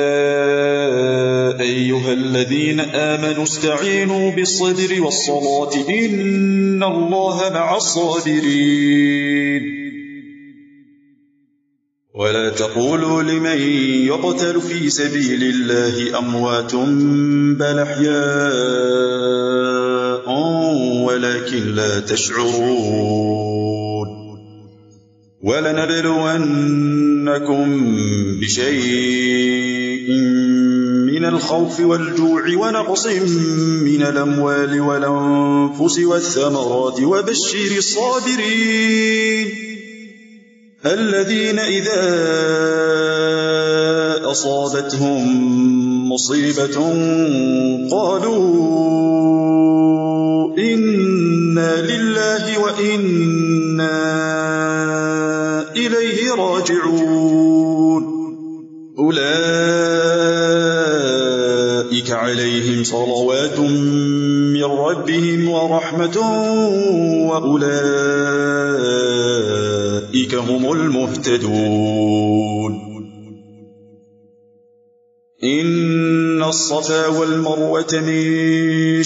أيها الذين آمنوا استعينوا بالصبر والصلاة إن الله مع الصابرين. ولا تقولوا لمن يقتل في سبيل الله أموات بل أحياء ولكن لا تشعرون ولنبلونكم بشيء من الخوف والجوع ونقص من الأموال والأنفس والثمرات وبشر الصابرين الذين إذا أصابتهم مصيبة قالوا إنا لله وإنا إليه راجعون أولئك عليهم صلوات من ربهم ورحمة وأولئك هم المهتدون إن الصفا والمروة من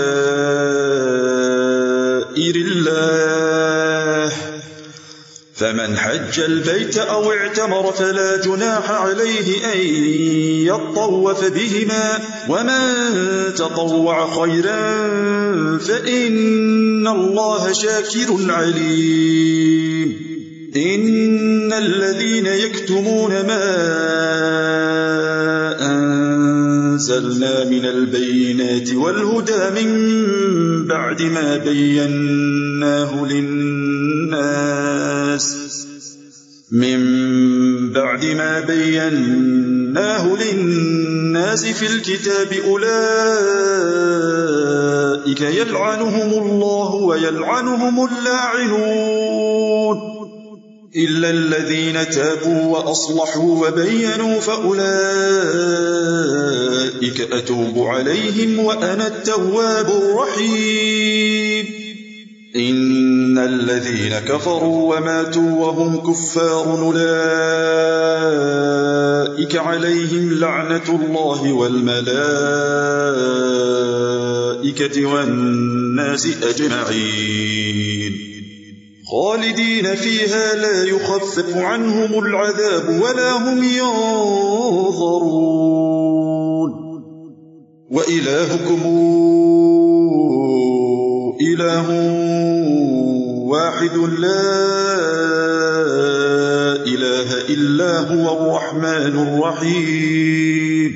شعائر الله فمن حج البيت أو اعتمر فلا جناح عليه أن يطوف بهما ومن تطوع خيرا فإن الله شاكر عليم إن الذين يكتمون ما أنزلنا من البينات والهدى من بعد ما بيناه للناس في الكتاب أولئك يلعنهم الله ويلعنهم اللاعنون إلا الذين تابوا وأصلحوا وبينوا فأولئك أتوب عليهم وأنا التواب الرحيم إن الذين كفروا وماتوا وهم كفار أولئك عليهم لعنة الله والملائكة والناس أجمعين خالدين فيها لا يخفف عنهم العذاب ولا هم ينظرون وإلهكم إله واحد لا إله إلا هو الرحمن الرحيم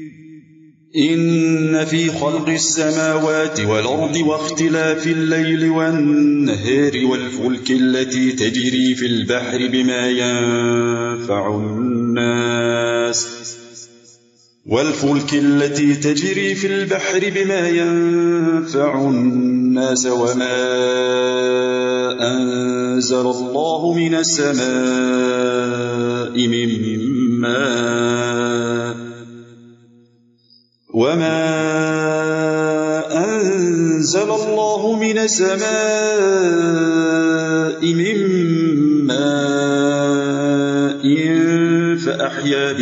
إن في خلق السماوات والأرض واختلاف الليل والنهار والفلك التي تجري في البحر بما ينفع الناس وما أنزل الله من السماء من ماء فأحيا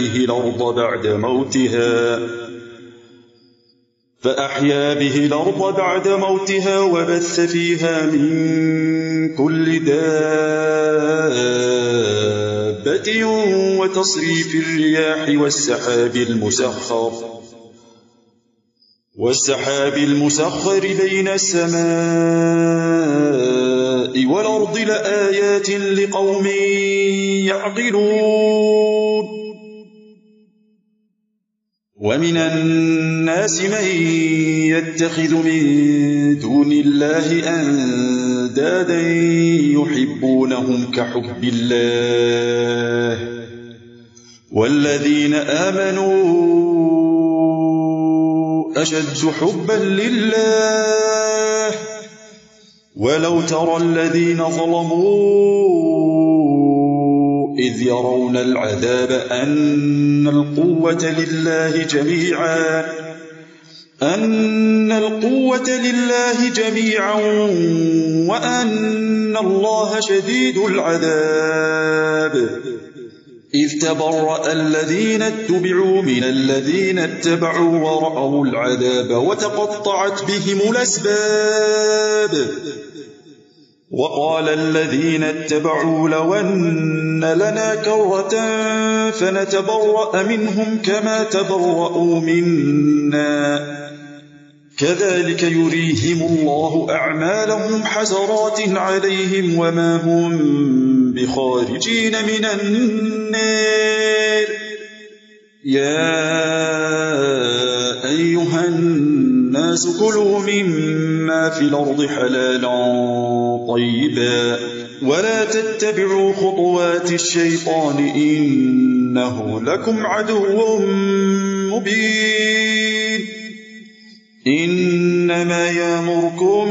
به الأرض بعد موتها وبث فيها من كل دابة وتصريف الرياح والسحاب المسخر بين السماء والأرض لآيات لقوم يعقلون ومن الناس من يتخذ من دون الله أندادا يحبونهم كحب الله والذين آمنوا أشد حبا لله ولو ترى الذين ظلموا إذ يرون العذاب أن القوة لله جميعا وأن الله شديد العذاب إذ تبرأ الذين اتبعوا من الذين اتبعوا ورأوا العذاب وتقطعت بهم الأسباب وقال الذين اتبعوا لو أن لنا كرة فنتبرأ منهم كما تبرأوا منا كذلك يريهم الله أعمالهم حسرات عليهم وما هم بخارجين من النار يا أيها الناس كلوا مما في الأرض حلالا طيبا ولا تتبعوا خطوات الشيطان إنه لكم عدو مبين إنما يأمركم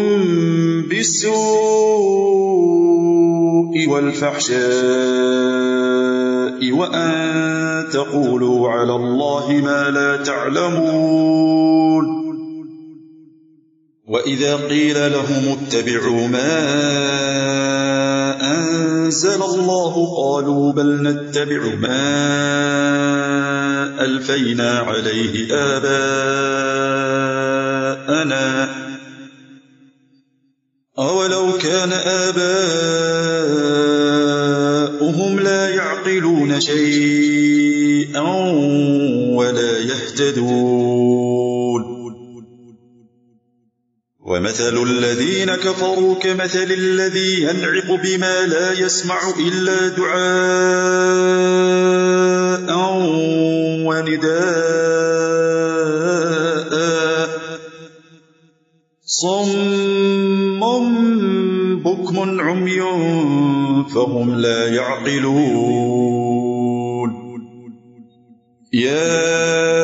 بالسوء والفحشاء وأن تقولوا على الله ما لا تعلمون وإذا قيل لهم اتبعوا ما أنزل الله قالوا بل نتبع ما ألفينا عليه آباءنا أولو كان آباؤهم لا يعقلون شيئا ولا يهتدون ومثل الذين كفروا كمثل الذي ينعق بما لا يسمع إلا دعاء ونداء صم بكم عمي فهم لا يعقلون يا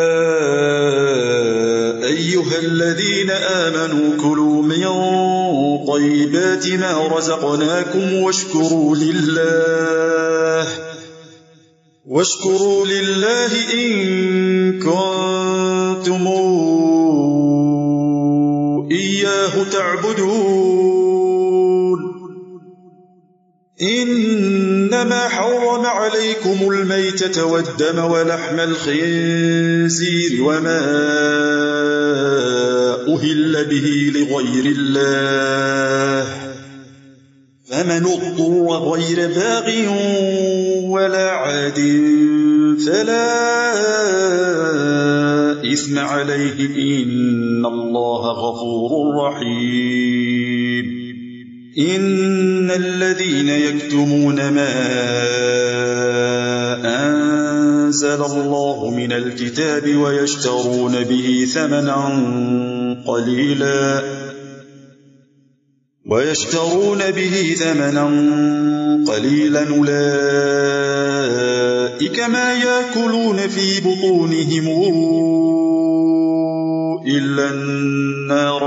أيها الذين آمنوا كلوا من طيبات ما رزقناكم واشكروا لله إن كنتم إياه تعبدون إنما حرم عليكم الميتة والدم ولحم الخنزير وما أهل به لغير الله فمن اضطر غير باغ ولا عاد فلا إثم عليه إن الله غفور رحيم إن الذين يكتمون ما أنزل الله من الكتاب ويشترون به ثمنا قليلا أولئك ما يأكلون في بطونهم إلا النار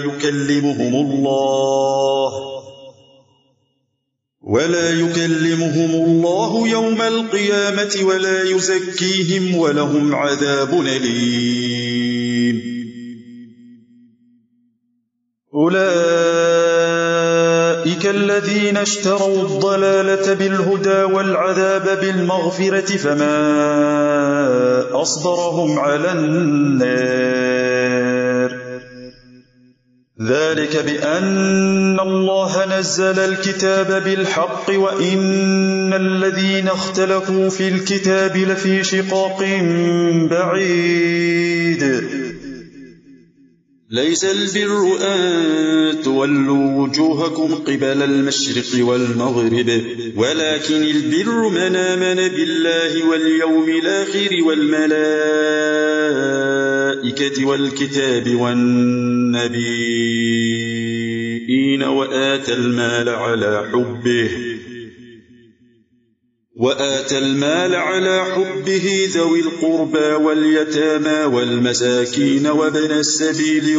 ولا يكلمهم الله يوم القيامة ولا يزكيهم ولهم عذاب أليم أولئك الذين اشتروا الضلالة بالهدى والعذاب بالمغفرة فما أصبرهم على النار ذلك بأن الله نزل الكتاب بالحق وإن الذين اختلفوا في الكتاب لفي شقاق بعيد ليس البر أن تولوا وجوهكم قبل المشرق والمغرب ولكن البر من آمن بالله واليوم الآخر والملائكة والكتاب والنبيين وآتى المال على حبه ذوي القربى واليتامى والمساكين وابن السبيل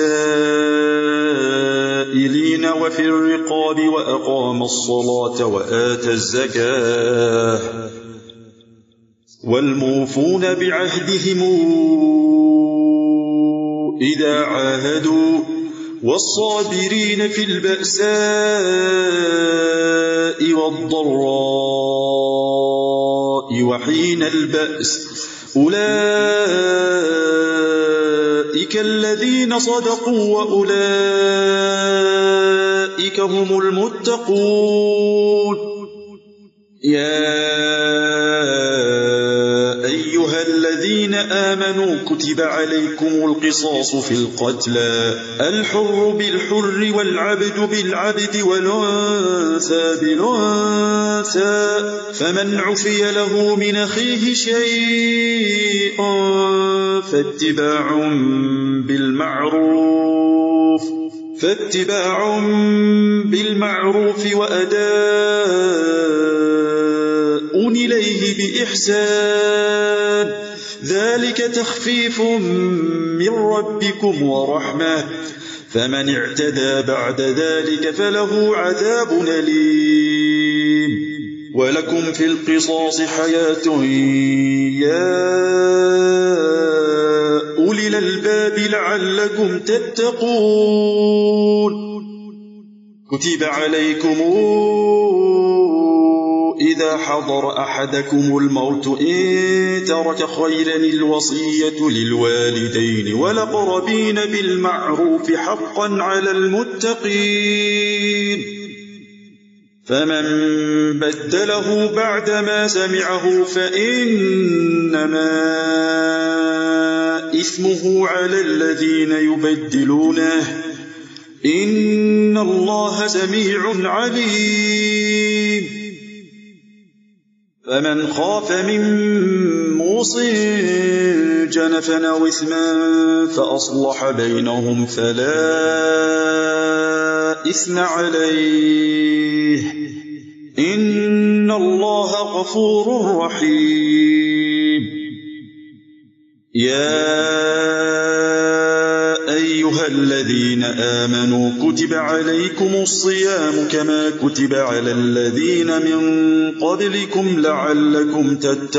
والسائلين وفي الرقاب وأقام الصلاة وآتى الزكاة والموفون بعهدهم إذا عاهدوا والصابرين في البأساء والضراء وحين البأس أولئك الذين صدقوا وأولئك أولئك هم المتقون. يا أيها الذين آمنوا كتب عليكم القصاص في القتلى، الحر بالحر والعبد بالعبد والأنثى بالأنثى، فمن عفي له من أخيه شيء فاتباع بالمعروف وأداء إليه بإحسان، ذلك تخفيف من ربكم ورحمة، فمن اعتدى بعد ذلك فله عذاب أليم. ولكم في القصاص حياة يا أولي الألباب لعلكم تتقون. كتب عليكم إذا حضر أحدكم الموت إن ترك خيرا الوصية للوالدين والأقربين بالمعروف حقا على المتقين، فمن بدله بعدما سمعه فإنما إثمه على الذين يبدلونه، إن الله سميع عليم. فمن خاف من موص جنفا أو إثما فأصلح بينهم فلا إثم عليه، إن الله غفور رحيم. يا أيها الذين آمنوا كتب عليكم الصيام كما كتب على الذين من قبلكم لعلكم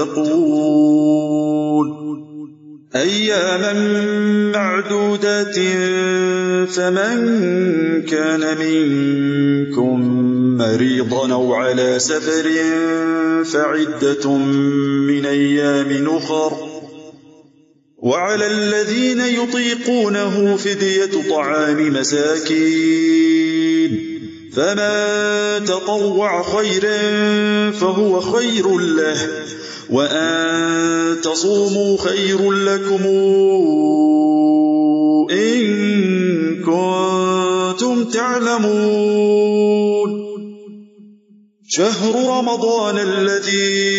تتقون، أياما معدودات، فمن كان منكم مريضا أو على سفر فعدة من أيام أخر، وعلى الذين يطيقونه فدية طعام مساكين، فمن تطوع خيرا فهو خير له، وأن تصوموا خير لكم إن كنتم تعلمون. شهر رمضان الذي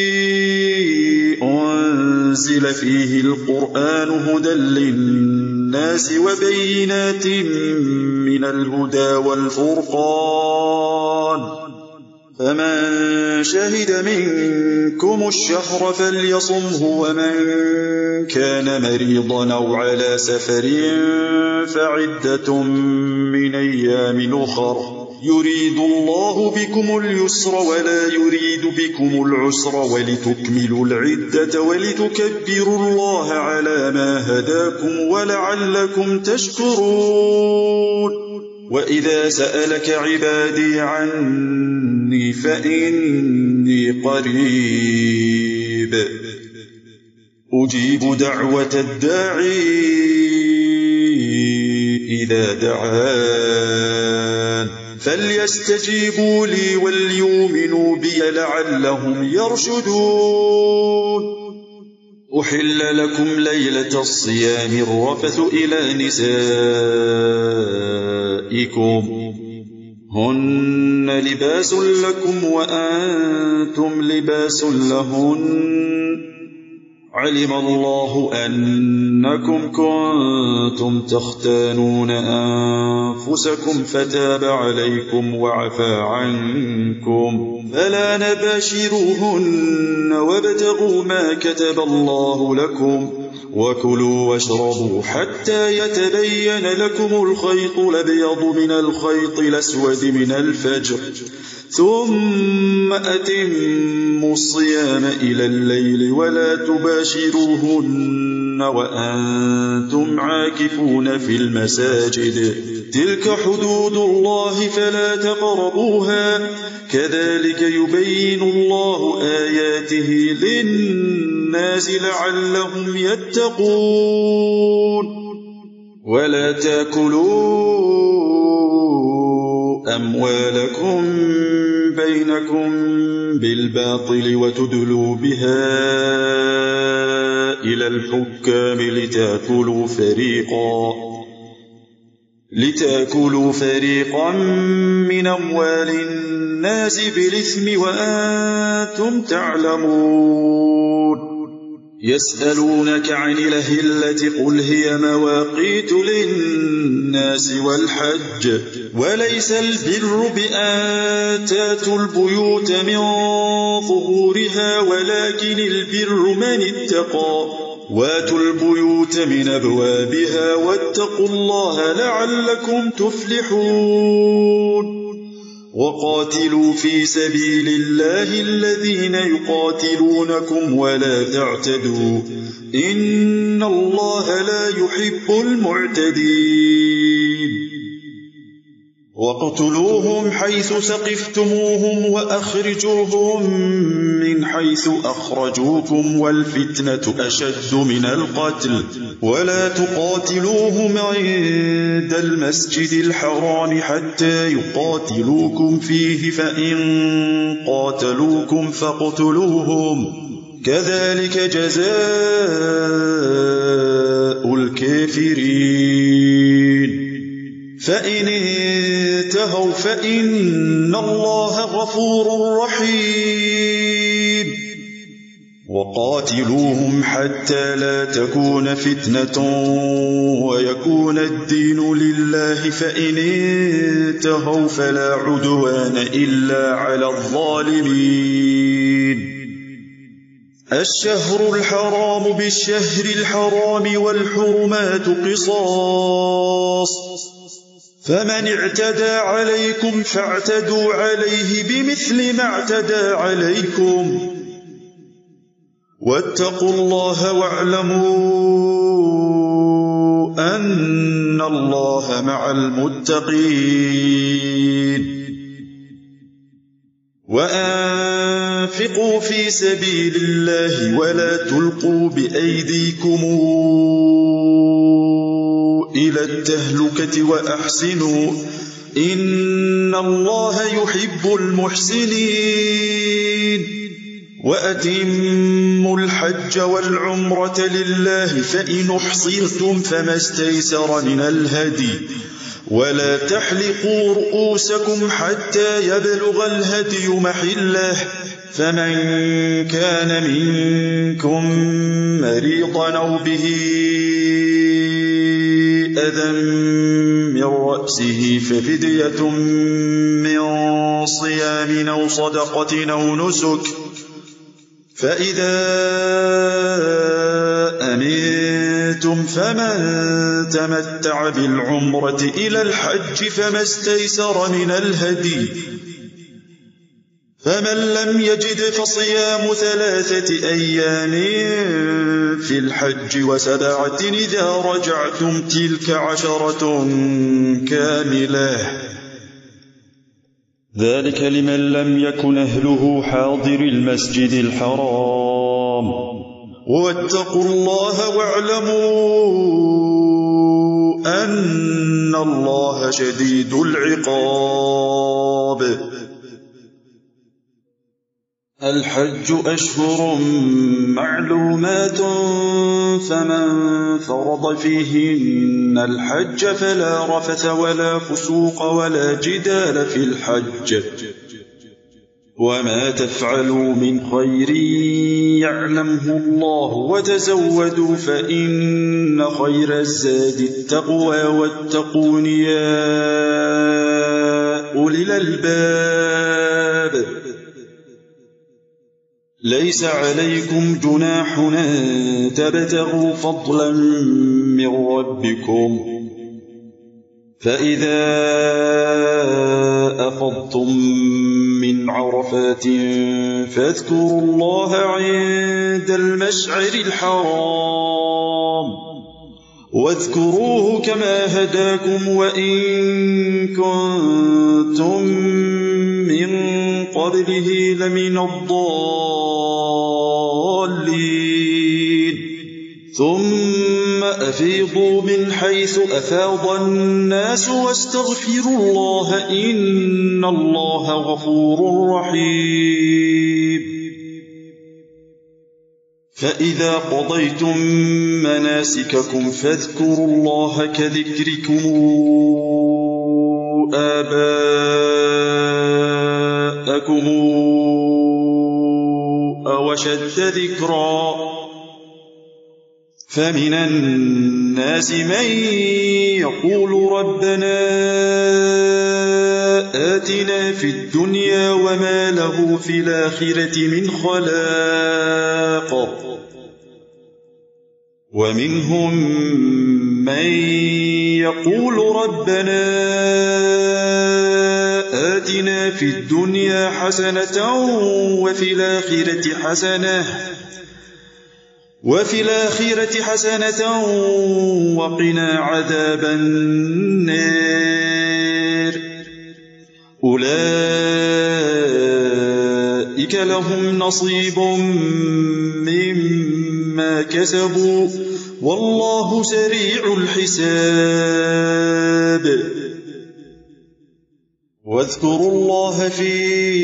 أنزل فيه القرآن هدى للناس وبينات من الهدى والفرقان، فمن شهد منكم الشهر فليصمه، ومن كان مريضا أو على سفر فعدة من أيام أخر، يريد الله بكم اليسر ولا يريد بكم العسر ولتكملوا العدة ولتكبروا الله على ما هداكم ولعلكم تشكرون. وإذا سألك عبادي عني فإني قريب أجيب دعوة الداعي إذا دعان، فليستجيبوا لي وليؤمنوا بي لعلهم يرشدون. أحل لكم ليلة الصيام الرفث إلى نسائكم هن لباس لكم وأنتم لباس لهن، علم الله أنكم كنتم تختانون أنفسكم فتاب عليكم وعفى عنكم، فلا نباشروهن وابتغوا ما كتب الله لكم، وكلوا واشربوا حتى يتبين لكم الخيط الأبيض من الخيط الأسود من الفجر، ثم أتموا الصيام إلى الليل ولا تباشروهن وأنتم عاكفون في المساجد، تلك حدود الله فلا تقربوها، كذلك يبين الله آياته للناس لعلهم يتقون. ولا تأكلوا أموالكم بينكم بالباطل وتدلوا بها إلى الحكام لتأكلوا فريقا من أموال الناس بالإثم وأنتم تعلمون. يسألونك عن الأهلة قل هي مواقيت للناس والحج وليس البر بأن تأتوا البيوت من ظهورها ولكن البر من اتقى واتوا البيوت من أبوابها واتقوا الله لعلكم تفلحون. وقاتلوا في سبيل الله الذين يقاتلونكم ولا تعتدوا إن الله لا يحب المعتدين. واقتلوهم حيث ثقفتموهم وأخرجوهم من حيث أخرجوكم والفتنة أشد من القتل ولا تقاتلوهم عند المسجد الحرام حتى يقاتلوكم فيه فإن قاتلوكم فاقتلوهم كذلك جزاء الكافرين. فإن انتهوا فإن الله غفور رحيم. وقاتلوهم حتى لا تكون فتنة ويكون الدين لله فإن انتهوا فلا عدوان إلا على الظالمين. الشهر الحرام بالشهر الحرام والحرمات قصاص فمن اعتدى عليكم فاعتدوا عليه بمثل ما اعتدى عليكم واتقوا الله واعلموا أن الله مع المتقين. وأنفقوا في سبيل الله ولا تلقوا بأيديكم إلى التهلكة وأحسنوا إن الله يحب المحسنين. وأتموا الحج والعمرة لله فإن أحصرتم فما استيسر من الهدي ولا تحلقوا رؤوسكم حتى يبلغ الهدي محله فمن كان منكم مريضا أو به أذى من رأسه ففدية من صيام أو صدقة أو نسك فإذا أمنتم فمن تمتع بالعمرة إلى الحج فما استيسر من الهدي فمن لم يجد فصيام 3 أيام في الحج و7 إذا رجعتم تلك 10 كاملة ذلك لمن لم يكن أهله حاضر المسجد الحرام. واتقوا الله واعلموا أن الله شديد العقاب. الحج أشهر معلومات فمن فرض فيهن الحج فلا رفث ولا فسوق ولا جدال في الحج وما تفعلوا من خير يعلمه الله وتزودوا فإن خير الزاد التقوى واتقون يا أولي الألباب. ليس عليكم جناح أن تبتغوا فضلا من ربكم فإذا أفضتم من عرفات فاذكروا الله عند المشعر الحرام واذكروه كما هداكم وإن كنتم من قبله لمن الضالين ثم أفيضوا من حيث أفاض الناس واستغفروا الله إن الله غفور رحيم فإذا قضيتم مناسككم فاذكروا الله كذكركم آباءكم أو أشد ذكرا فمن الناس من يقول ربنا آتنا في الدنيا وما له في الآخرة من خلاق ومنهم من يقول ربنا آتنا في الدنيا حسنة وفي الآخرة حسنة وقنا عذاب النار أولئك لهم نصيب مما كسبوا والله سريع الحساب واذكروا الله في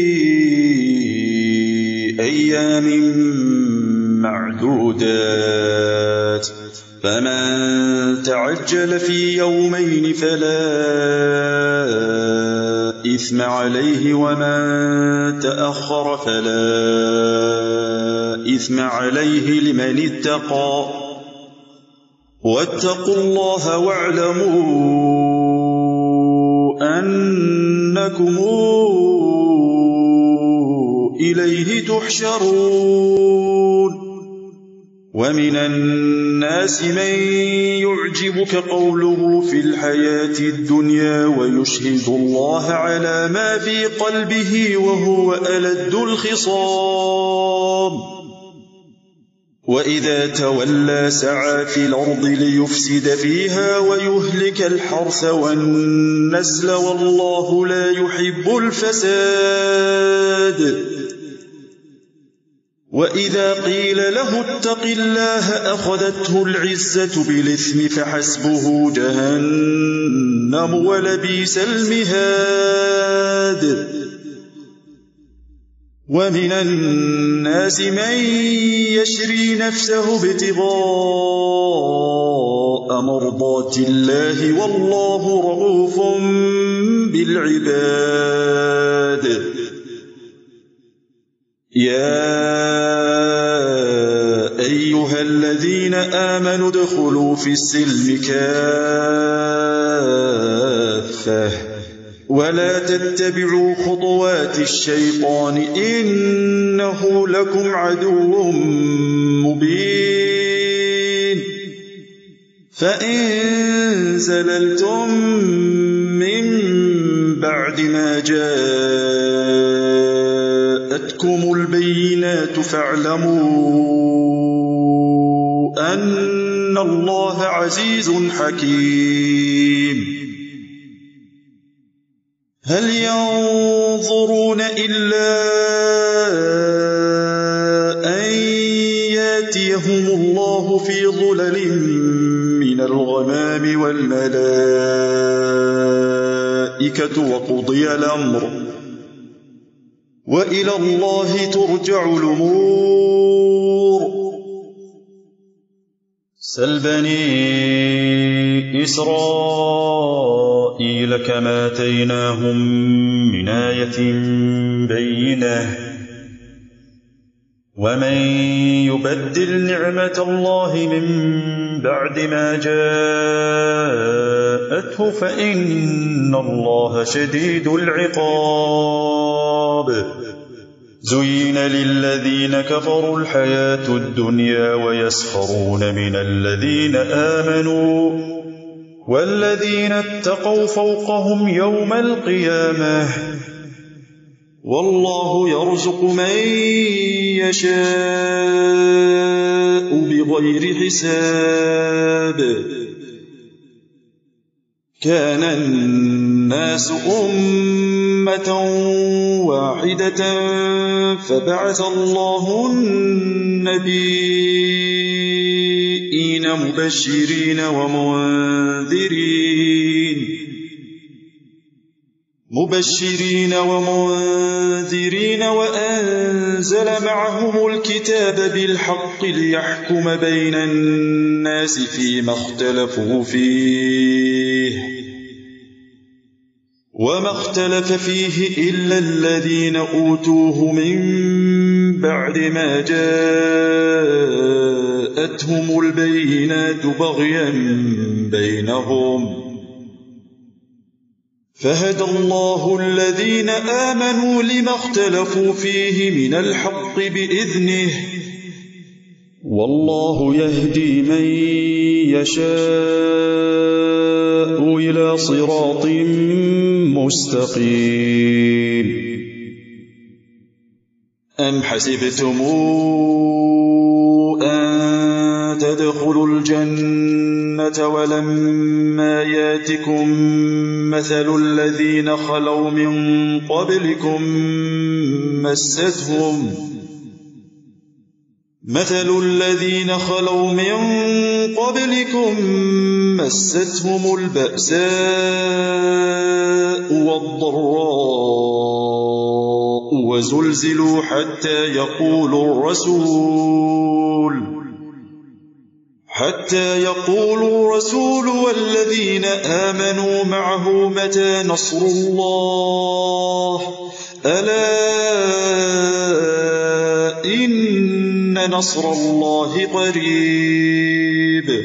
أيام معدودات فمن تعجل في يومين فلا إثم عليه ومن تأخر فلا إثم عليه لمن اتقى واتقوا الله واعلموا أنكم إليه تحشرون ومن الناس من يعجبك قوله في الحياة الدنيا ويشهد الله على ما في قلبه وهو ألد الخصام وإذا تولى سعى في الأرض ليفسد فيها ويهلك الحرث والنسل والله لا يحب الفساد وإذا قيل له اتق الله أخذته العزة بالإثم فحسبه جهنم ولبئس المهاد ومن الناس من يشري نفسه ابتغاء مرضات الله والله رؤوف بالعباد يا أيها الذين آمنوا ادخلوا في السلم كافة ولا تتبعوا خطوات الشيطان إنه لكم عدو مبين فإن زللتم من بعد ما جاءتكم البينات فاعلموا أن الله عزيز حكيم هل ينظرون إلا أن ياتيهم الله في ظلل من الغمام والملائكة وقضي الأمر وإلى الله ترجع الأمور سل بني إسرائيل كما آتيناهم من آية بينة ومن يبدل نعمة الله من بعد ما جاءته فإن الله شديد العقاب زين للذين كفروا الحياة الدنيا ويسخرون من الذين آمنوا والذين اتقوا فوقهم يوم القيامة والله يرزق من يشاء بغير حساب كان الناس أمة واحدة فبعث الله النبيين مبشرين ومنذرين وأنزل معهم الكتاب بالحق ليحكم بين الناس فيما اختلفوا فيه وما اختلف فيه إلا الذين أوتوه من بعد ما جاءتهم البينات بغيا بينهم فهدى الله الذين آمنوا لما اختلفوا فيه من الحق بإذنه والله يهدي من يشاء إلى صراط مستقيم أم حسبتم أن تدخلوا الجنة ولما ياتكم مثل الذين خلوا من قبلكم مستهم البأساء والضراء وزلزلوا حتى يقول الرسول والذين آمنوا معه متى نصر الله ألا إن نصر الله قريب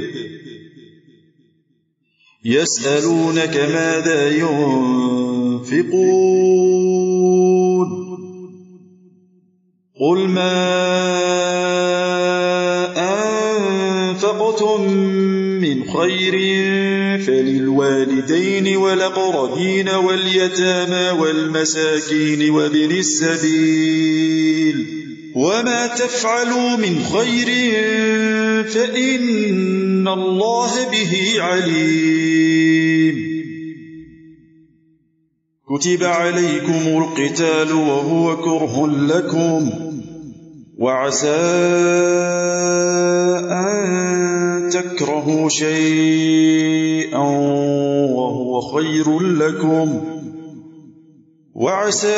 يسألونك ماذا ينفقون قل ما أنفقتم من خير فللوالدين والأقربين واليتامى والمساكين وابن السبيل وما تفعلوا من خير فإن الله به عليم كتب عليكم القتال وهو كره لكم وعسى أن تكرهوا شيئا وهو خير لكم وعسى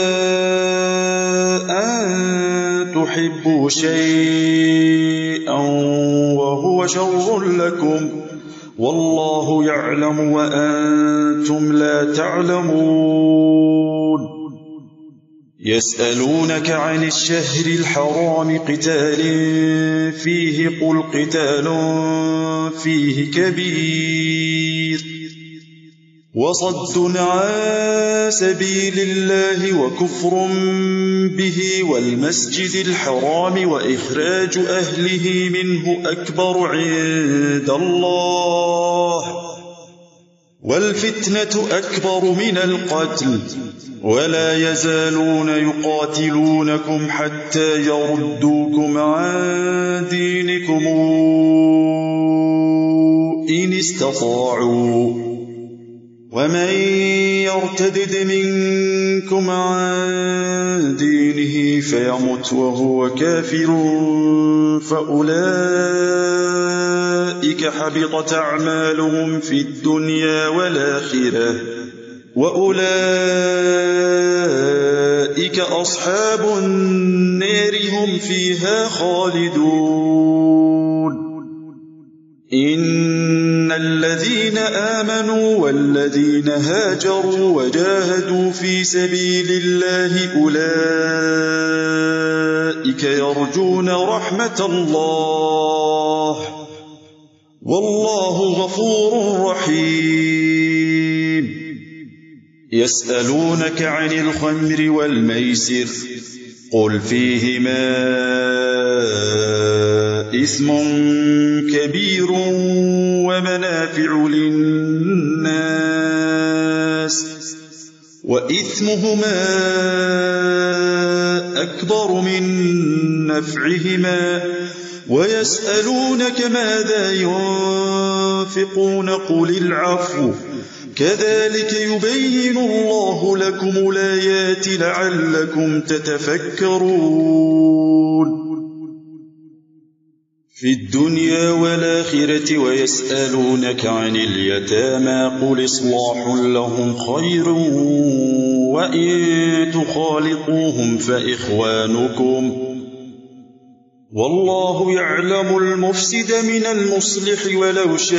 أن تحبوا شيئا وهو شر لكم والله يعلم وأنتم لا تعلمون يسألونك عن الشهر الحرام قتال فيه قل قتال فيه كبير وصد عن سبيل الله وكفر به والمسجد الحرام وإخراج أهله منه أكبر عند الله والفتنة أكبر من القتل ولا يزالون يقاتلونكم حتى يردوكم عن دينكم إن استطاعوا ومن يرتدد منكم عن دينه فيمت وهو كافر فأولئك حبطت أعمالهم في الدنيا والآخرة وأولئك أصحاب النار هم فيها خالدون إن الذين آمنوا والذين هاجروا وجاهدوا في سبيل الله أولئك يرجون رحمة الله والله غفور رحيم يسألونك عن الخمر والميسر قل فيهما إثم كبير ومنافع للناس وإثمهما أكبر من نفعهما ويسألونك ماذا ينفقون قل العفو كذلك يبين الله لكم الآيات لعلكم تتفكرون في الدنيا والآخرة ويسألونك عن اليتامى قل إصلاح لهم خير وإن تخالطوهم فإخوانكم والله يعلم المفسد من المصلح ولو شاء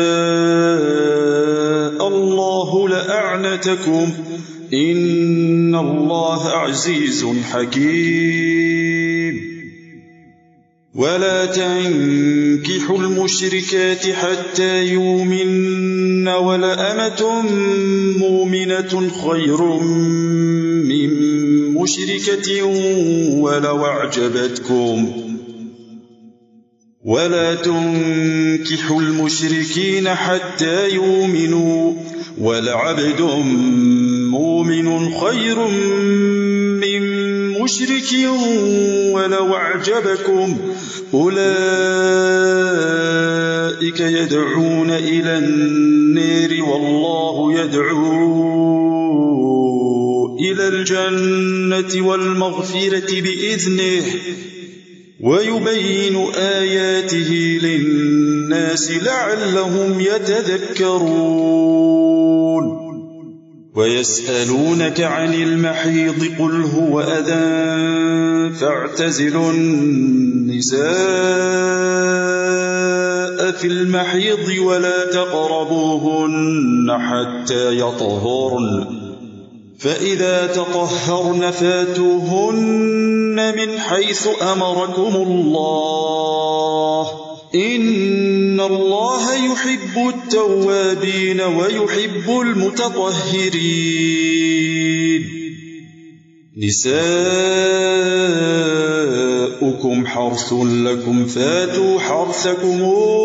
الله لأعنتكم إن الله عزيز حكيم ولا تنكحوا المشركات حتى يؤمنن ولأمة مؤمنة خير من مشركة ولو أعجبتكم ولا تنكحوا المشركين حتى يؤمنوا ولعبد مؤمن خير من مشرك ولو أعجبكم أولئك يدعون إلى النار والله يدعو إلى الجنة والمغفرة بإذنه ويبين آياته للناس لعلهم يتذكرون ويسألونك عن المحيض قل هو أذى فاعتزلوا النساء في المحيض ولا تقربوهن حتى يطهرن فإذا تطهرن فاتوهن من حيث أمركم الله إن الله يحب التوابين ويحب المتطهرين نساؤكم حرث لكم فاتوا حرثكم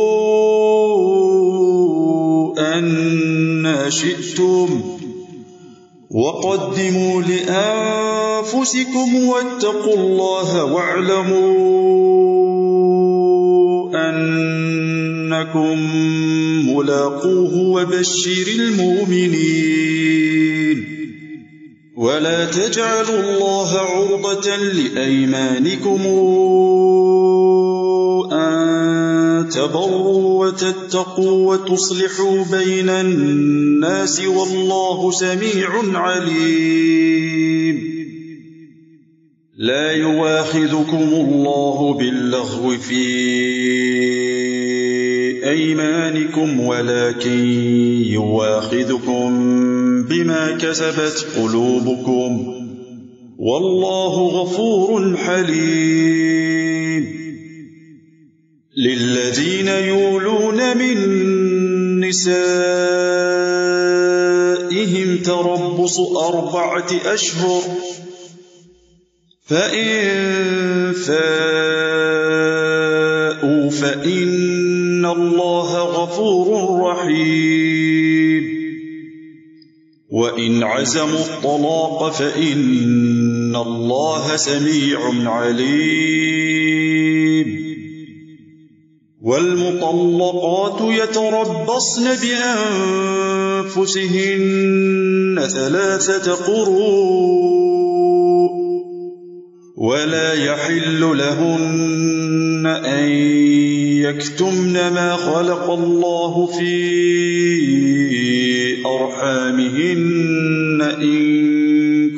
أن شئتم وقدموا لأنفسكم واتقوا الله واعلموا أنكم ملاقوه وبشر المؤمنين ولا تجعلوا الله عرضة لأيمانكم أن تبروا وتتقوا وتصلحوا بين الناس والله سميع عليم لا يواخذكم الله باللغو في أيمانكم ولكن يواخذكم بما كسبت قلوبكم والله غفور حليم للذين يولون من نسائهم تربص 4 أشهر فإن فاءوا فإن الله غفور رحيم وإن عزموا الطلاق فإن الله سميع عليم والمطلقات يتربصن بأنفسهن 3 قروء ولا يحل لهن أن يكتمن ما خلق الله في أرحامهن إن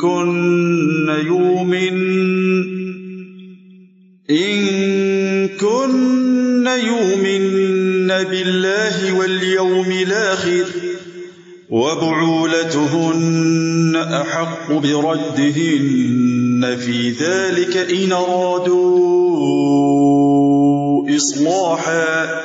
كن يؤمن بالله واليوم الآخر وبعولتهن أحق بردهن في ذلك إن أرادوا إصلاحا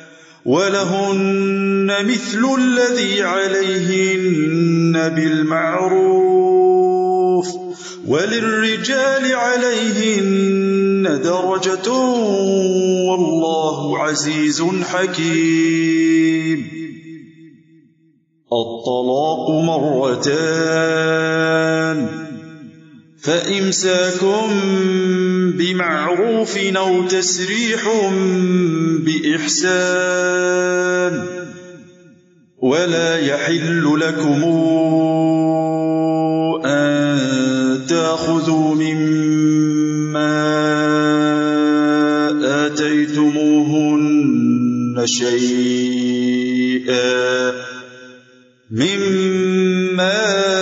ولهن مثل الذي عليهن بالمعروف وللرجال عليهن درجة والله عزيز حكيم الطلاق 2 فإمساكم بمعروف أو تسريح بإحسان ولا يحل لكم أن تأخذوا مما آتيتموهن شيئا مما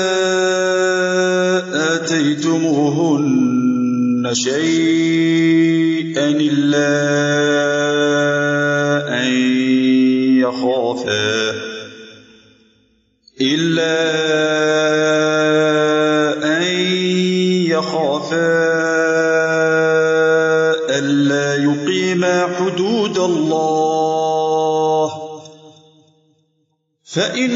آتيتموهن شيئا إلا أن يخافا ألا يقيما حدود الله فإن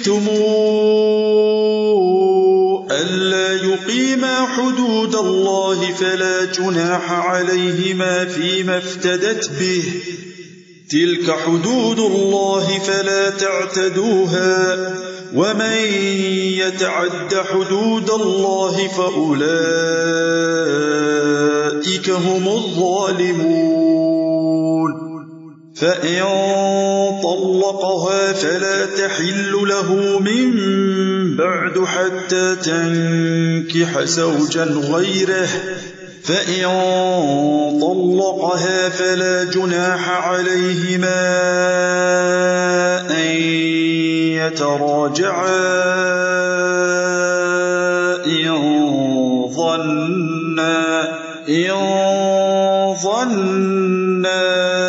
خفتموا ألا يقيما حدود الله فلا جناح عليهما فيما افتدت به تلك حدود الله فلا تعتدوها ومن يتعد حدود الله فأولئك هم الظالمون فإن طلقها فلا تحل له من بعد حتى تنكح زوجا غيره فإن طلقها فلا جناح عليهما أن يتراجعا إن ظنا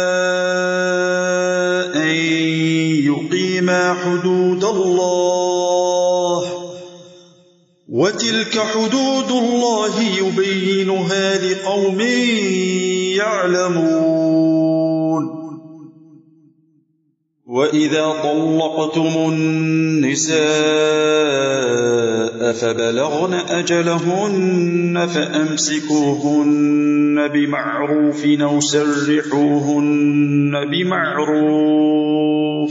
أن يقيما حدود الله وتلك حدود الله يبينها لقوم يعلمون وإذا طلقتم النساء فبلغن أجلهن فأمسكوهن بمعروف أو سرحوهن بمعروف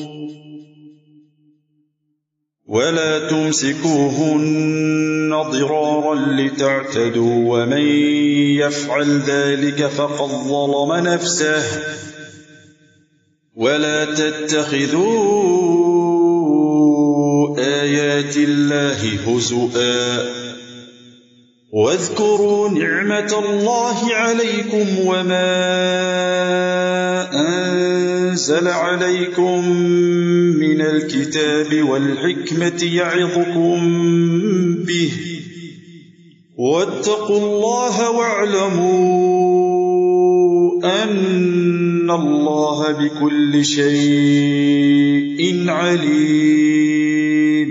ولا تمسكوهن ضرارا لتعتدوا ومن يفعل ذلك فقد ظلم نفسه ولا تتخذوا آيات الله هزؤا واذكروا نعمة الله عليكم وما أنزل عليكم من الكتاب والحكمة يعظكم به واتقوا الله واعلموا أن الله بكل شيء عليم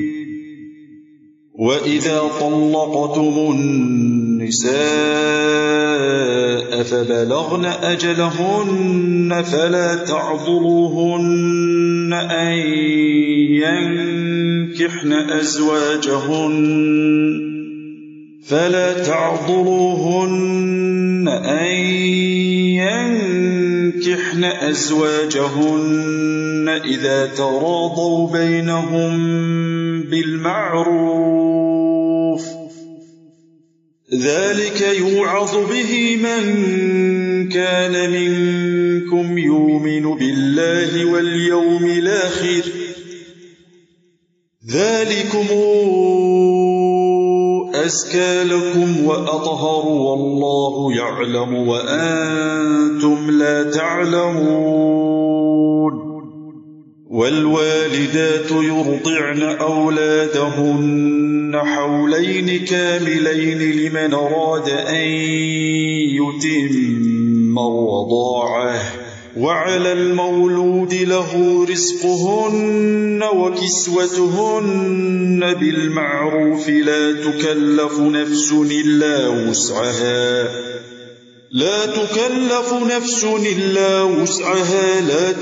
وإذا طلقتم النساء فبلغن أجلهن فلا تعضلوهن أن ينكحن أزواجهن إذا تراضوا بينهم بالمعروف ذلك يوعظ به من كان منكم يؤمن بالله واليوم الآخر ذلكم أزكى لكم وأطهر والله يعلم وأنتم لا تعلمون والوالدات يرضعن أولادهن حولين كاملين لمن أراد أن يتم الرضاعة وعلى المولود له رزقهن وكسوتهن بالمعروف لا تكلف نفس إلا وسعها لا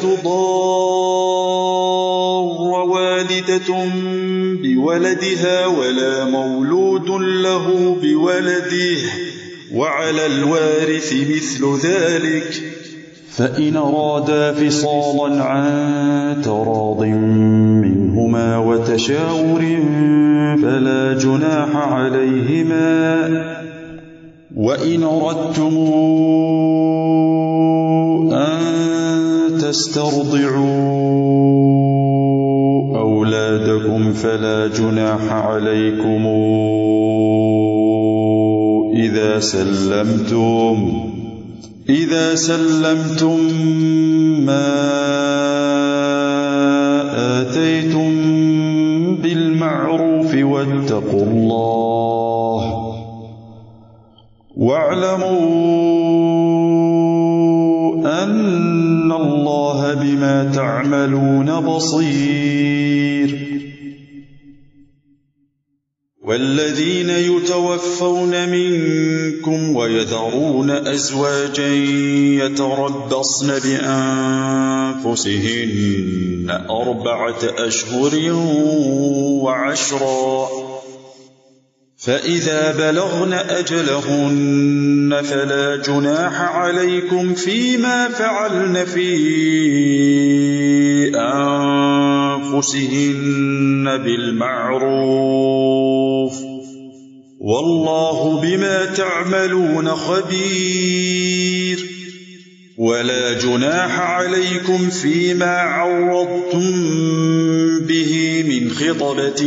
تضار والدة بولدها ولا مولود له بولده وعلى الوارث مثل ذلك فإن أرادا فصالا عن تراض منهما وتشاور فلا جناح عليهما وإن أردتم أن تسترضعوا أولادكم فلا جناح عليكم إذا سلمتم ما آتيتم بالمعروف واتقوا الله واعلموا أن الله بما تعملون بصير. والذين يتوفون منكم ويذرون أزواجا يتربصن بأنفسهن 4 أشهر و10، فإذا بلغن أجلهن فلا جناح عليكم فيما فعلن في أنفسهن بالمعروف، والله بما تعملون خبير. ولا جناح عليكم فيما عرضتم به من خطبة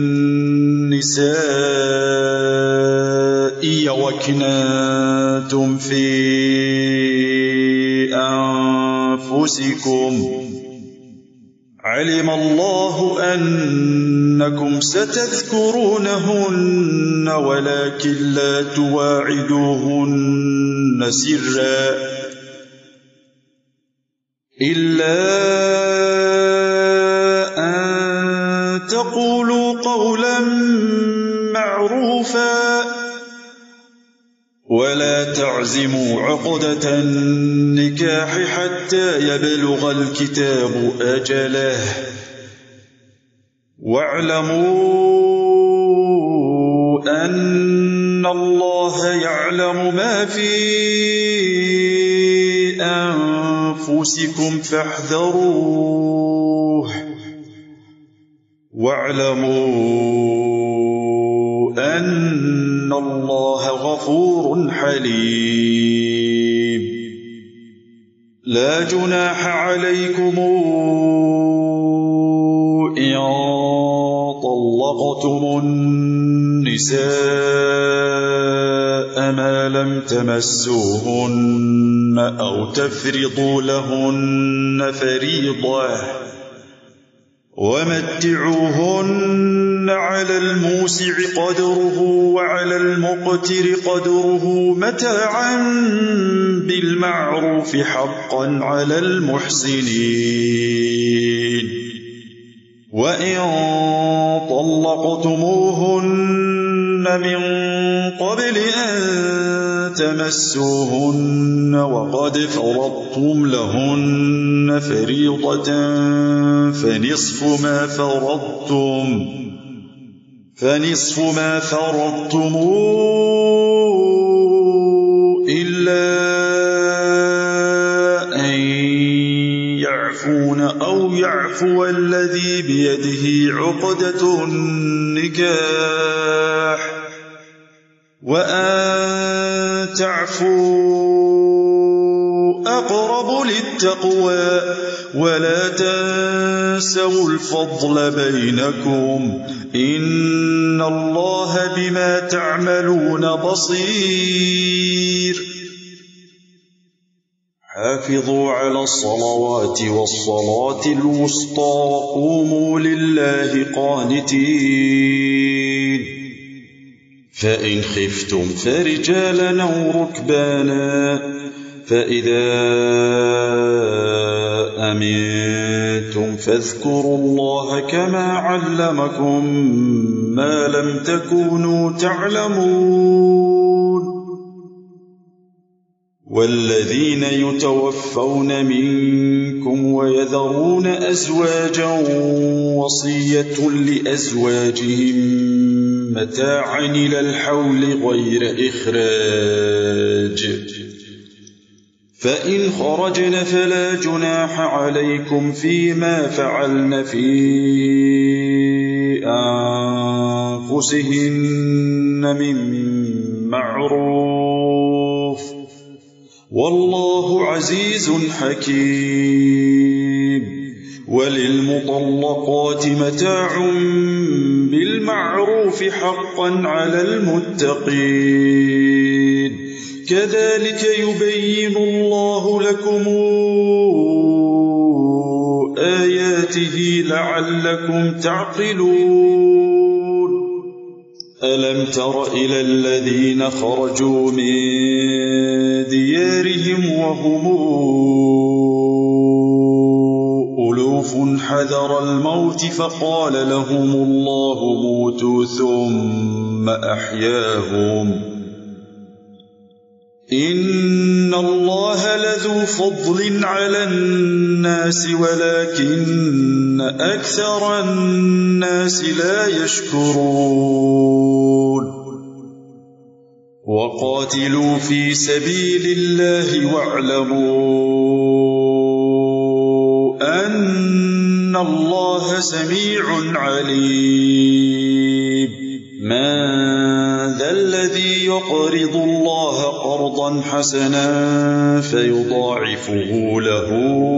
النساء وكننتم في أنفسكم، علم الله أنكم ستذكرونهن ولكن لا تواعدوهن سرا إلا أن تقولوا قولا معروفا، ولا تعزموا عقدة النكاح حتى يبلغ الكتاب أجله، واعلموا أن الله يعلم ما في أنفسكم فاحذروه، واعلموا أن الله غفور حليم. لا جناح عليكم إن طلقتم النساء ما لم تمسوهن أو تفرضوا لهن فريضة، ومتعوهن على الموسع قدره وعلى المقتر قدره متاعا بالمعروف حقا على المحسنين. وإن طلقتموهن من قبل أن تمسوهن وقد فرضتم لهن فريضة فنصف ما فرضتم إلا أن يعفون أو يعفو الذي بيده عقدة النكاح، وأن تعفوا أقرب للتقوى، ولا تنسوا الفضل بينكم إن الله بما تعملون بصير. حافظوا على الصلوات والصلاة الوسطى وقوموا لله قانتين، فإن خفتم فرجالا أو ركبانا، فإذا أمنتم فاذكروا الله كما علمكم ما لم تكونوا تعلمون. والذين يتوفون منكم ويذرون أزواجا وصية لأزواجهم متاعا إلى الحول غير إخراج، فإن خرجن فلا جناح عليكم فيما فعلن في أنفسهن من معروف، والله عزيز حكيم. وللمطلقات متاع بالمعروف حقا على المتقين، كذلك يبين الله لكم آياته لعلكم تعقلون ألم تر إلى الذين خرجوا من ديارهم وهم ألوف حذر الموت فقال لهم الله موتوا ثم أحياهم إن الله لذو فضل على الناس ولكن أكثر الناس لا يشكرون وقاتلوا في سبيل الله واعلموا أن الله سميع عليم من ذا الذي يقرض الله قرضا حسنا فيضاعفه له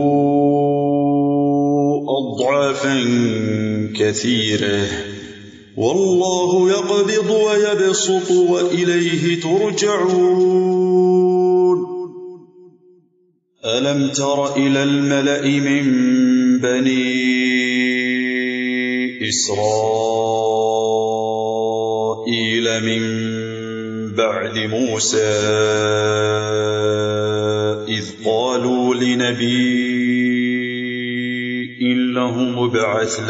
أضعافا كثيرة والله يقبض ويبسط وإليه ترجعون ألم تر إلى الملأ من بني إسرائيل من بعد موسى إذ قالوا لنبي لهم ابعث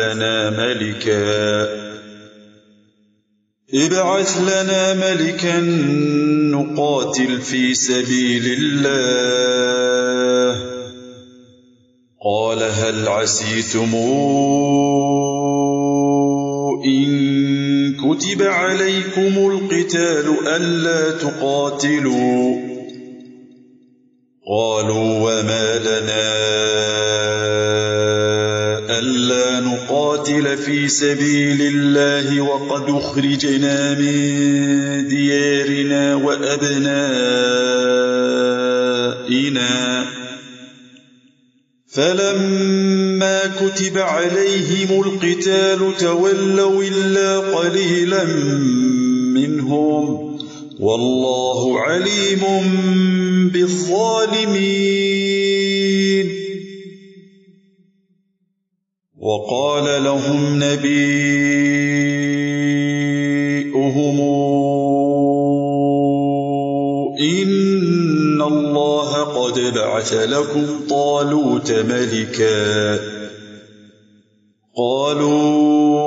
لنا ملكا نقاتل في سبيل الله قال هل عسيتم إن كتب عليكم القتال ألا تقاتلوا قالوا وما لنا ألا نقاتل في سبيل الله وقد أخرجنا من ديارنا وأبنائنا فلما كتب عليهم القتال تولوا إلا قليلا منهم والله عليم بالظالمين وقال لهم نبيهم إن الله قد بعث لكم طالوت ملكا قالوا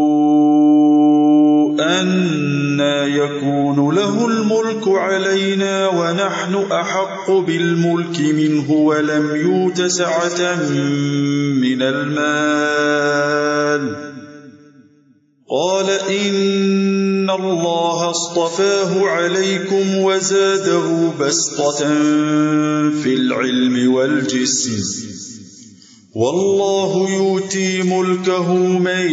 أنى يكون له الملك علينا ونحن أحق بالملك منه ولم يؤت سعة من المال قال إن الله اصطفاه عليكم وزاده بسطة في العلم والجسم والله يؤتي ملكه من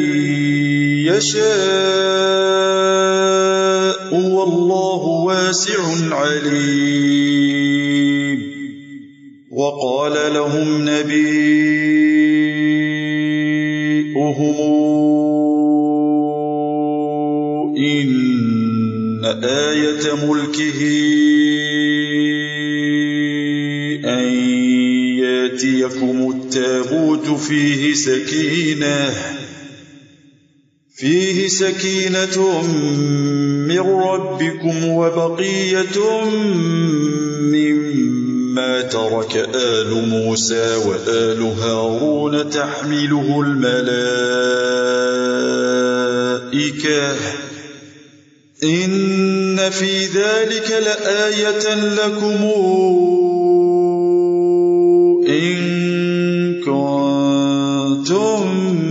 يشاء والله واسع عليم وقال لهم نبيهم إن آية ملكه أن يأتيكم التابوت فيه سكينة من ربكم وبقية مما ترك آل موسى وآل هارون تحمله الملائكة إن في ذلك لآية لكم إن كنتم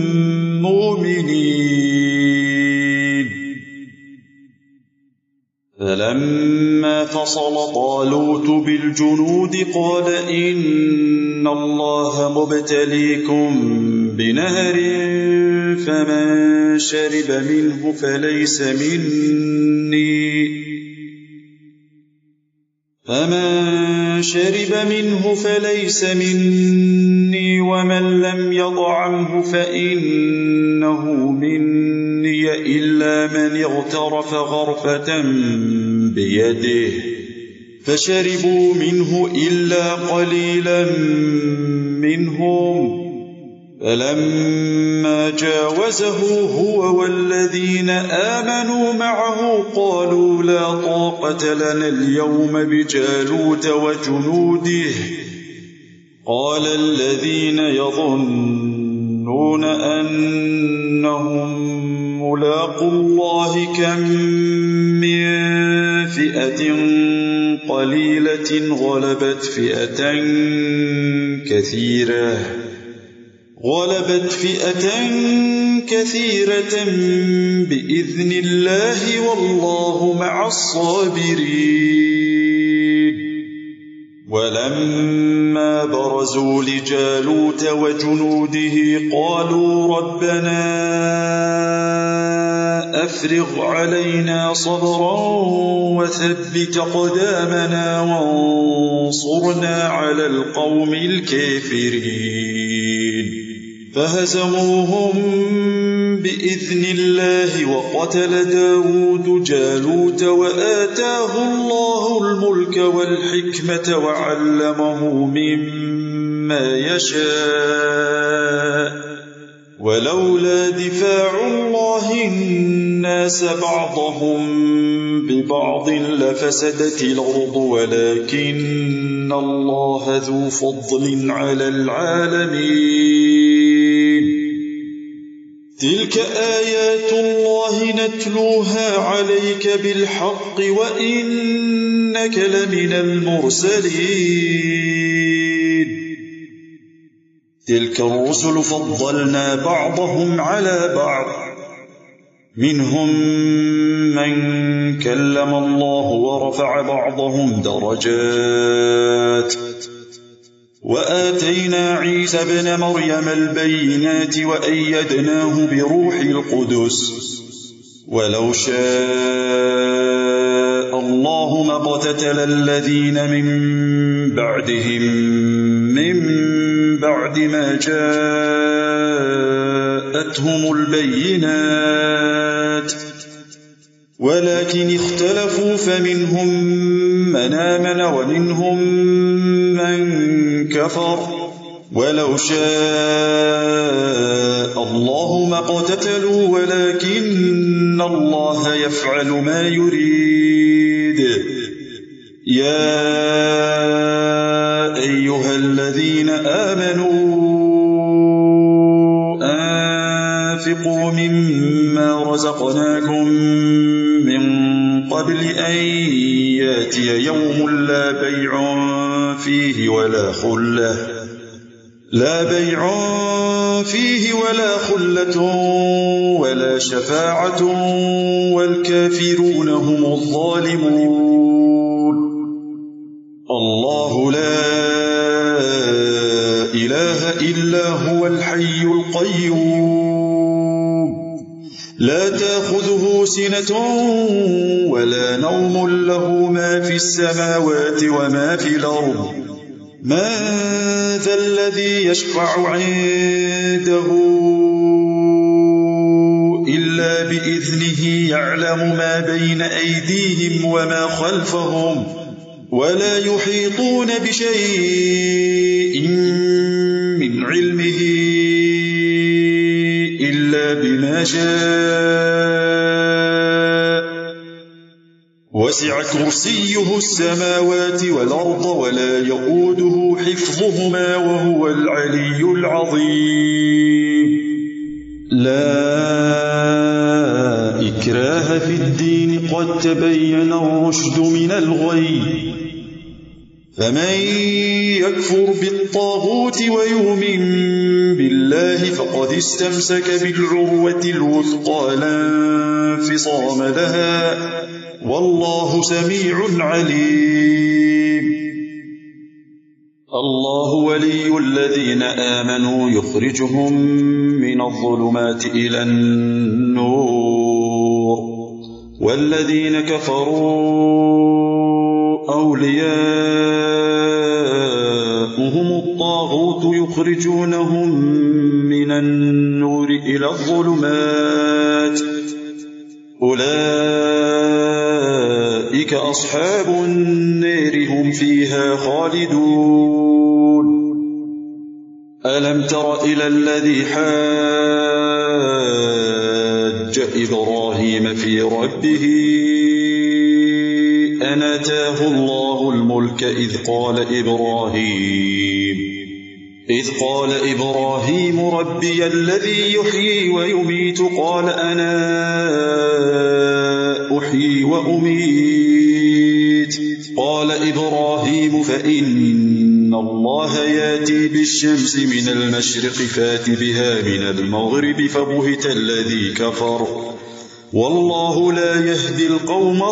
مؤمنين فلما فصل طالوت بالجنود قال إن الله مبتليكم بنهر فمن شرب منه فليس مني ومن لم يطعمه فإنه مني إلا من اغترف غرفة بيده فشربوا منه إلا قليلا منهم. فلما جاوزه هو والذين آمنوا معه قالوا لا طاقة لنا اليوم بجالوت وجنوده. قال الذين يظنون أنهم ملاقو الله كم من فئة قليلة غلبت فئة كثيرة بإذن الله والله مع الصابرين. ولما برزوا لجالوت وجنوده قالوا ربنا أفرغ علينا صبرا وثبت أقدامنا وانصرنا على القوم الكافرين. فهزموهم بإذن الله وقتل داود جالوت وآتاه الله الملك والحكمة وعلمه مما يشاء. ولولا دفاع الله الناس بعضهم ببعض لفسدت الأرض ولكن الله ذو فضل على العالمين. تلك آيات الله نتلوها عليك بالحق وإنك لمن المرسلين. تلك الرسل فضلنا بعضهم على بعض منهم من كلم الله ورفع بعضهم درجات. وآتينا عيسى ابن مريم البينات وأيدناه بروح القدس. ولو شاء الله ما اقتتل الذين من بعدهم من بعد ما جاءتهم البينات ولكن اختلفوا فمنهم من آمن ومنهم من كفر. ولو شاء الله ما اقتتلوا ولكن الله يفعل ما يريد. يا أيها الذين آمنوا أنفقوا مما رزقناكم من قبل أن يأتي يوم لا بيع فيه ولا خلة ولا شفاعة والكافرون هم الظالمون. الله لا إله إلا هو الحي القيوم لا تأخذه سنة ولا نوم له ما في السماوات وما في الأرض. من ذا الذي يشفع عنده إلا بإذنه يعلم ما بين أيديهم وما خلفهم ولا يحيطون بشيء من علمه إلا بما شاء. وسع كرسيه السماوات والأرض ولا يؤوده حفظهما وهو العلي العظيم. لا إكراه في الدين قد تبين الرشد من الغي. فمن يكفر بالطاغوت ويؤمن بالله فقد استمسك بالعروة الوثقى لا انفصام لها والله سميع عليم. الله ولي الذين آمنوا يخرجهم من الظلمات إلى النور والذين كفروا أولياؤهم الطاغوت يخرجونهم من النور إلى الظلمات أولئك أولئك أصحاب النار هم فيها خالدون ألم تر إلى الذي حاج إبراهيم في ربه أن آتاه الله الملك إذ قال إبراهيم ربي الذي يحيي ويميت قال أنا أحيي وأميت قال إبراهيم فإن الله ياتي بالشمس من المشرق فات بها من المغرب فبهت الذي كفر والله لا يهدي القوم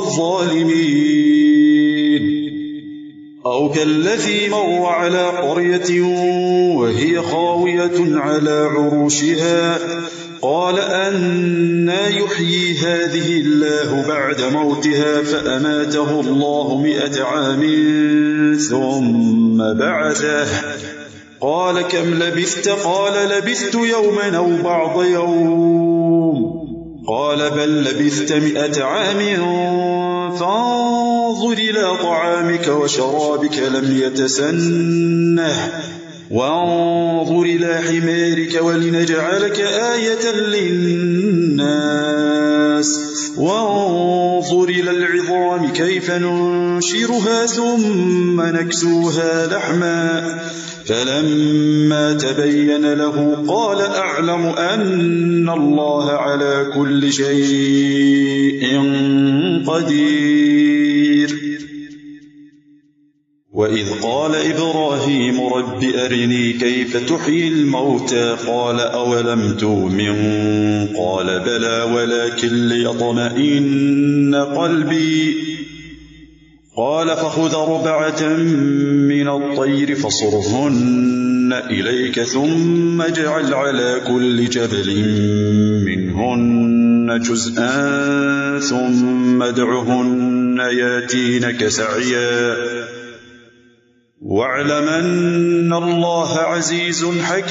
الظالمين أو كالذي مر على قرية وهي خاوية على عروشها قال أنى يحيي هذه الله بعد موتها فأماته الله 100 عام ثم بعثه قال كم لبثت قال لبثت يوما أو بعض يوم قال بل لبثت 100 عام فانظر إلى طعامك وشرابك لم يتسنه وانظر إلى حمارك ولنجعلك آية للناس وانظر إلى العظام كيف ننشرها ثم نكسوها لحما فلما تبين له قال أعلم أن الله على كل شيء قدير وإذ قال إبراهيم رب أرني كيف تحيي الموتى قال أولم تؤمن قال بلى ولكن ليطمئن قلبي قال فخذ 4 من الطير فصرهن إليك ثم اجعل على كل جبل منهن جزءا ثم ادعهن ياتينك سعيا واعلم أن الله عزيز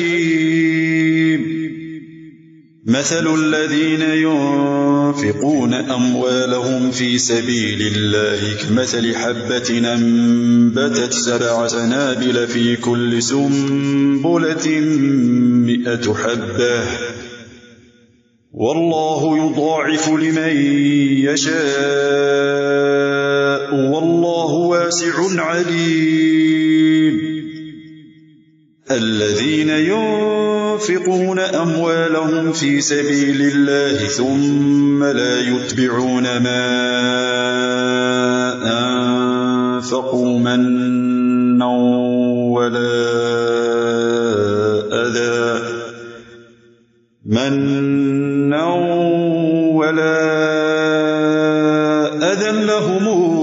حكيم مثل الذين ينفقون أموالهم في سبيل الله كمثل حبة أنبتت 7 سنابل في كل سنبلة 100 حبة والله يضاعف لمن يشاء والله واسع عليم الذين ينفقون أموالهم في سبيل الله ثم لا يتبعون ما أنفقوا منا ولا أذى لهم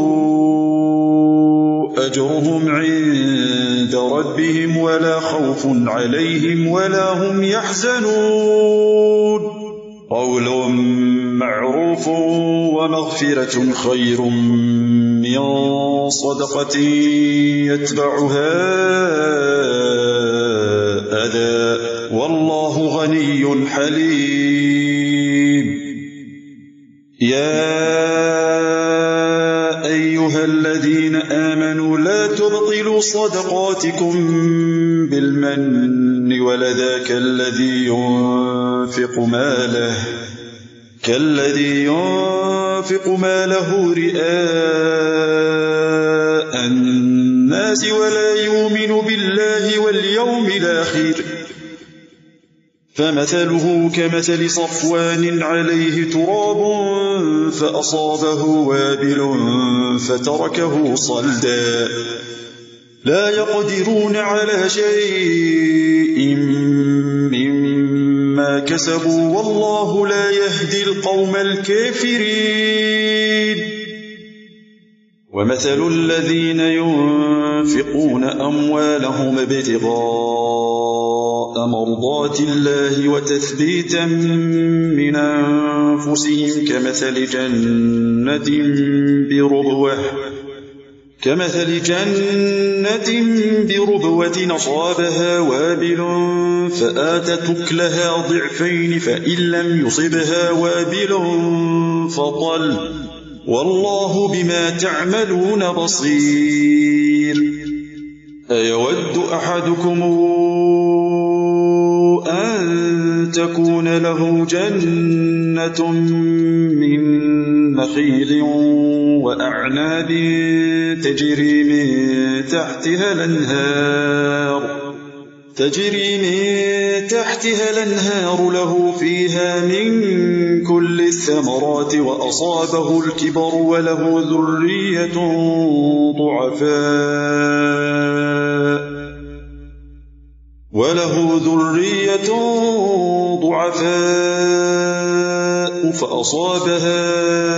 أجرهم عند ربهم ولا خوف عليهم ولا هم يحزنون قول معروف ومغفرة خير من صدقة يتبعها أذى والله غني حليم يا أيها الذين آمنوا لا تبطلوا صدقاتكم بالمن ولذا كالذي ينفق ماله رئاء الناس ولا يؤمن بالله واليوم الآخر فمثله كمثل صفوان عليه تراب فأصابه وابل فتركه صلدا لا يقدرون على شيء مما كسبوا والله لا يهدي القوم الكافرين ومثل الذين ينفقون أموالهم ابتغاء مرضات الله وتثبيتا من أنفسهم كمثل جنة بربوة أصابها وابل فآتت أكلها ضعفين فإن لم يصبها وابل فطل والله بما تعملون بصير. أيود أحدكم أن تكون له جنة من نخيل وأعناب تجري من تحتها الأنهار له فيها من كل الثمرات وأصابه الكبر وله ذرية ضعفاء فأصابها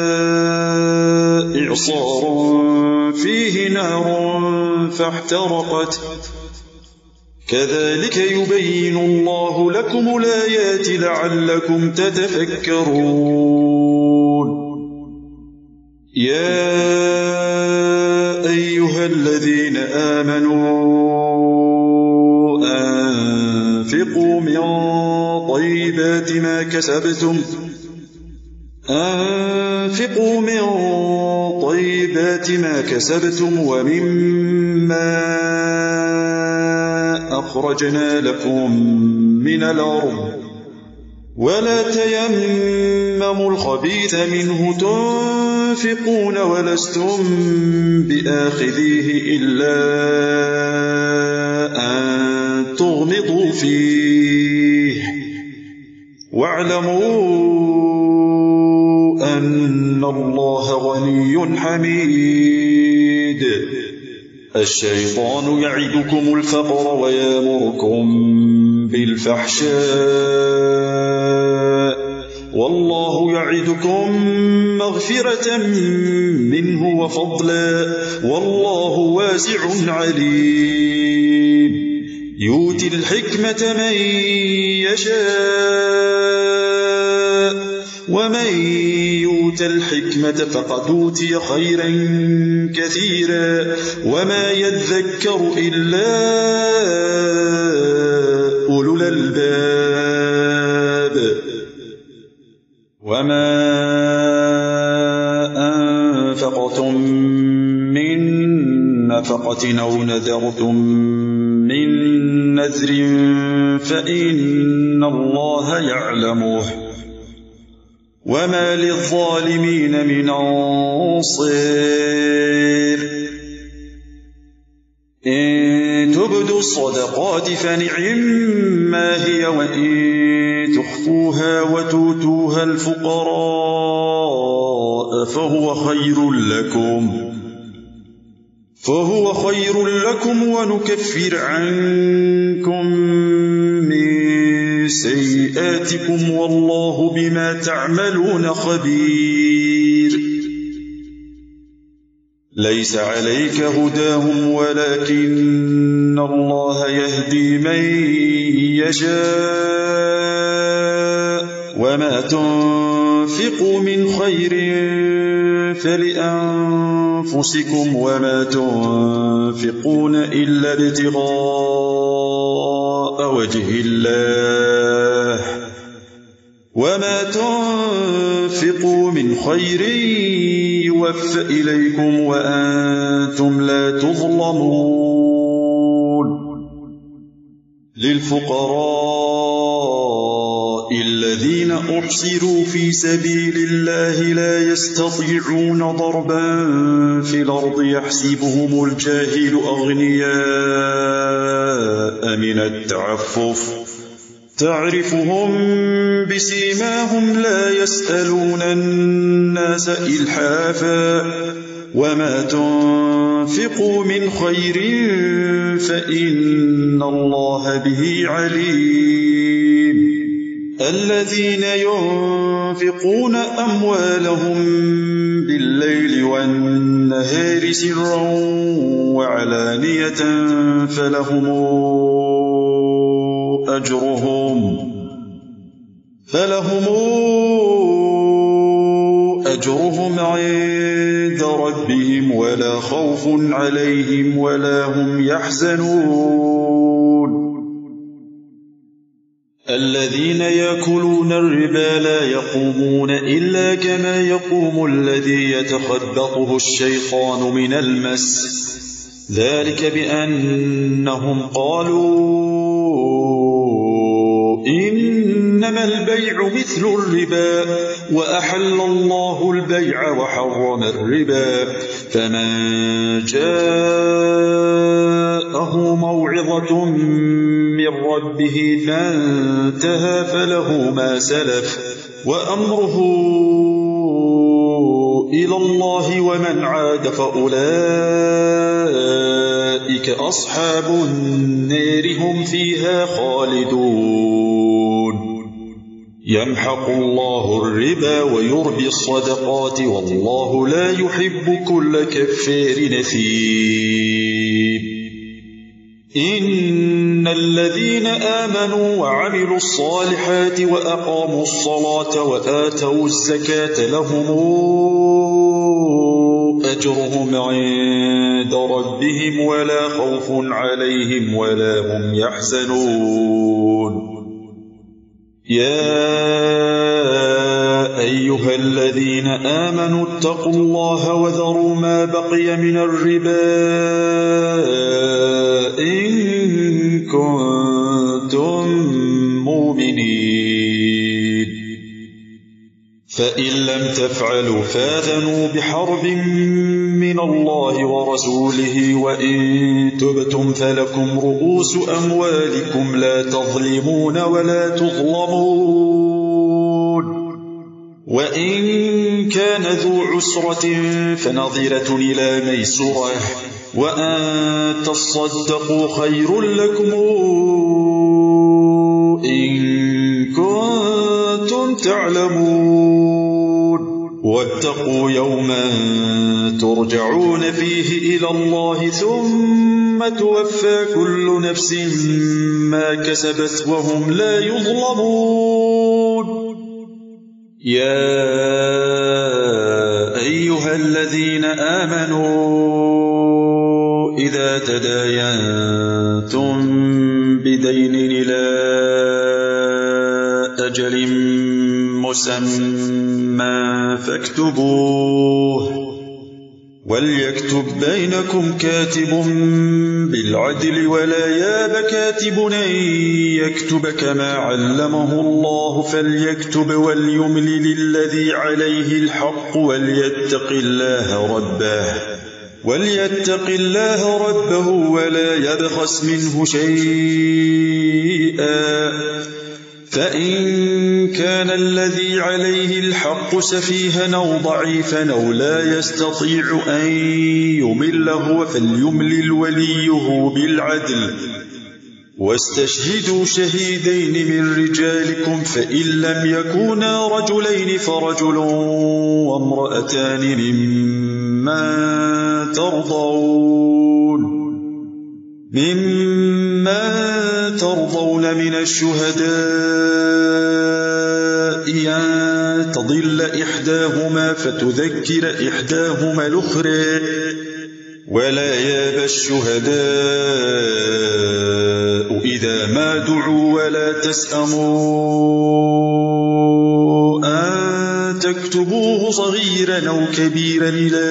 إعصار فيه نار فاحترقت. كذلك يبين الله لكم الآيات لعلكم تتفكرون. يا أيها الذين آمنوا أنفقوا من طيبات ما كسبتم ومما أخرجنا لكم من الأرض ولا تيمموا الخبيث منه تنفقون ولستم بآخذيه إلا أن تغمضوا فيه واعلموا أن الله غني حميد. الشيطان يعدكم الفقر ويأمركم بالفحشاء والله يعدكم مغفرة منه وفضلا والله واسع عليم. يؤتي الحكمة من يشاء ومن يؤت الحكمة فقد أوتي خيرا كثيرا وما يذكر إلا أولو الألباب. وما أنفقتم من نفقة أو نذرتم من نذر فإن الله يعلمه وما للظالمين من أنصير. إن تبدوا الصدقات فنعما هي وإن تخفوها وتؤتوها الفقراء فهو خير لكم ونكفر عنكم من سيئاتكم والله بما تعملون خبير. ليس عليك هداهم ولكن الله يهدي من يشاء وما تنفقوا من خير فلأنفسكم وما تنفقون إلا ابتغاء وجه الله وما تنفقوا من خير يوفى إليكم وأنتم لا تظلمون. للفقراء الذين أحصروا في سبيل الله لا يستطيعون ضربا في الأرض يحسبهم الجاهل أغنياء من التعفف تعرفهم بسيماهم لا يسألون الناس إلحافا وما تنفقوا من خير فإن الله به عليم. الذين ينفقون أموالهم بالليل والنهار سرا وعلانية فلهم أجرهم عند ربهم ولا خوف عليهم ولا هم يحزنون. الذين يأكلون الربا لا يقومون إلا كما يقوم الذي يتخبطه الشيطان من المس، ذلك بأنهم قالوا إنما البيع مثل الربا وأحل الله البيع وحرم الربا، فمن جاءه موعظة من ربه فانتهى فله ما سلف وأمره إلى الله، ومن عاد فأولئك أصحاب النار هم فيها خالدون. يمحق الله الربا ويربي الصدقات والله لا يحب كل كفار نثيم. إن الذين آمنوا وعملوا الصالحات وأقاموا الصلاة وآتوا الزكاة لهم أجرهم عند ربهم ولا خوف عليهم ولا هم يحزنون. يا أيها الذين آمنوا اتقوا الله وذروا ما بقي من الربا إن كنتم مؤمنين، فإن لم تفعلوا فآذنوا بحرب من الله ورسوله، وإن تبتم فلكم رؤوس أموالكم لا تظلمون ولا تظلمون، وإن كان ذو عسرة فنظرة إلى ميسرة، وأن تصدقوا خير لكم إن كنتم تعلمون، واتقوا يوما ترجعون فيه إلى الله ثم توفى كل نفس ما كسبت وهم لا يظلمون. يا أيها الذين آمنوا إذا تداينتم بدين إلى أجل مسمى فاكتبوه، وليكتب بينكم كاتب بالعدل ولا ياب كاتب أن يكتب كما علمه الله، فليكتب وليملل الذي عليه الحق وليتق الله ربه ولا يبخس منه شيئا، فإن كان الذي عليه الحق سفيها أو ضعيفا أو لا يستطيع أن يمله فليملل وليه بالعدل، واستشهدوا شهيدين من رجالكم، فإن لم يكونا رجلين فرجل وامرأتان ممن ترضون من الشهداء أن تضل إحداهما فتذكر إحداهما الأخرى، ولا ياب الشهداء إذا ما دعوا، ولا تسأموا أن تكتبوه صغيرا أو كبيرا إلى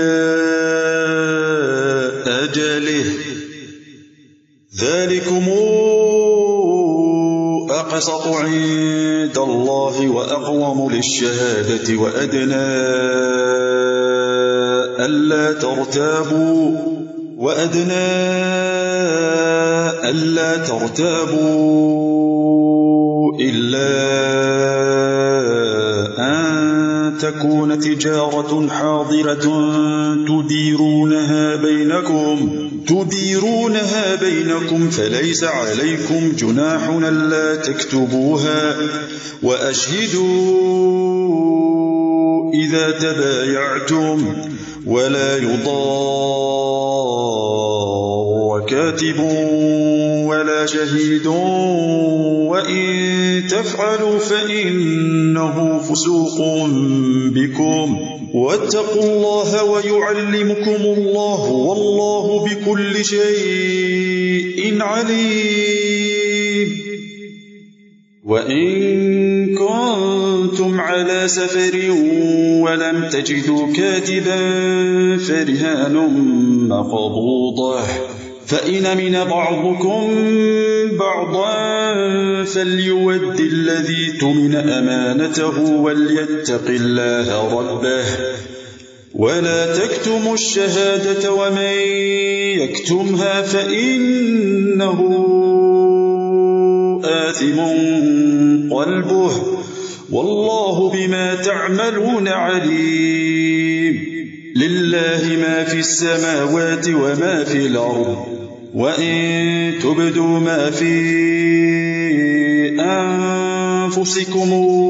أجله، ذلكم أقسط عند الله وأقوم للشهادة وأدنى ألا ترتابوا إلا أن تكون تجارة حاضرة تديرونها بينكم فليس عليكم جناح ألا تكتبوها، وأشهدوا إذا تبايعتم، ولا يضار كاتب ولا شهيد، وإن تفعلوا فإنه فسوق بكم، واتقوا الله ويعلمكم الله والله بكل شيء عليم. وإن كنتم على سفر ولم تجدوا كاتبا فرهان مقبوضة فإن من بعضكم بعضا فليؤد الذي اؤتمن أمانته وليتق الله ربه ولا تكتموا الشهادة ومن يكتمها فإنه آثم قلبه والله بما تعملون عليم لله ما في السماوات وما في الأرض وإن تبدوا ما في أنفسكم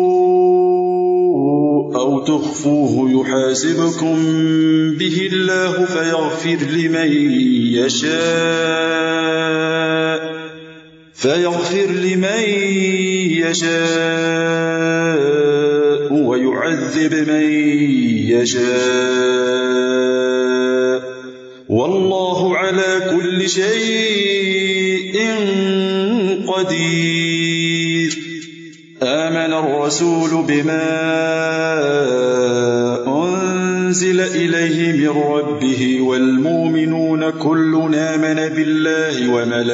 أو تخفوه يحاسبكم به الله فيغفر لمن يشاء ويعذب من يشاء والله على كل شيء قدير آمن الرسول بما أنزل إليه من ربه والمؤمنون كل آمن بالله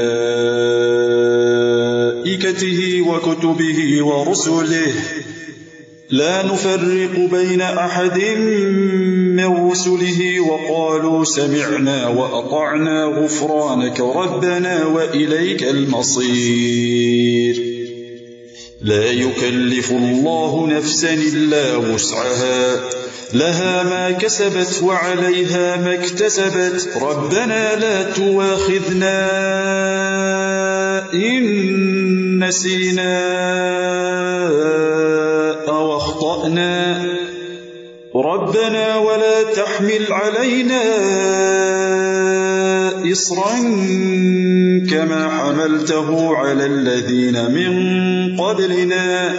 وملائكته وكتبه ورسله لا نفرق بين أحد من رسله وقالوا سمعنا وأطعنا غفرانك ربنا وإليك المصير لا يكلف الله نفسا إلا وسعها لها ما كسبت وعليها ما اكتسبت ربنا لا تواخذنا إن نسينا أو أخطأنا ربنا ولا تحمل علينا إصرا كما حملته على الذين من قبلنا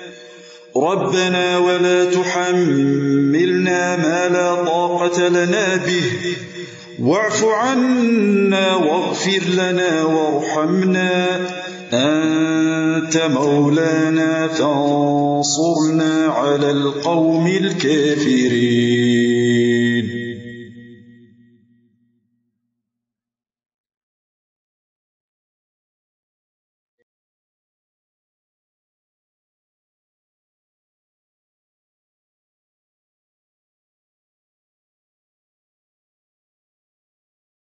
ربنا ولا تحملنا ما لا طاقة لنا به واعف عنا واغفر لنا وارحمنا أنت مولانا فانصرنا على القوم الكافرين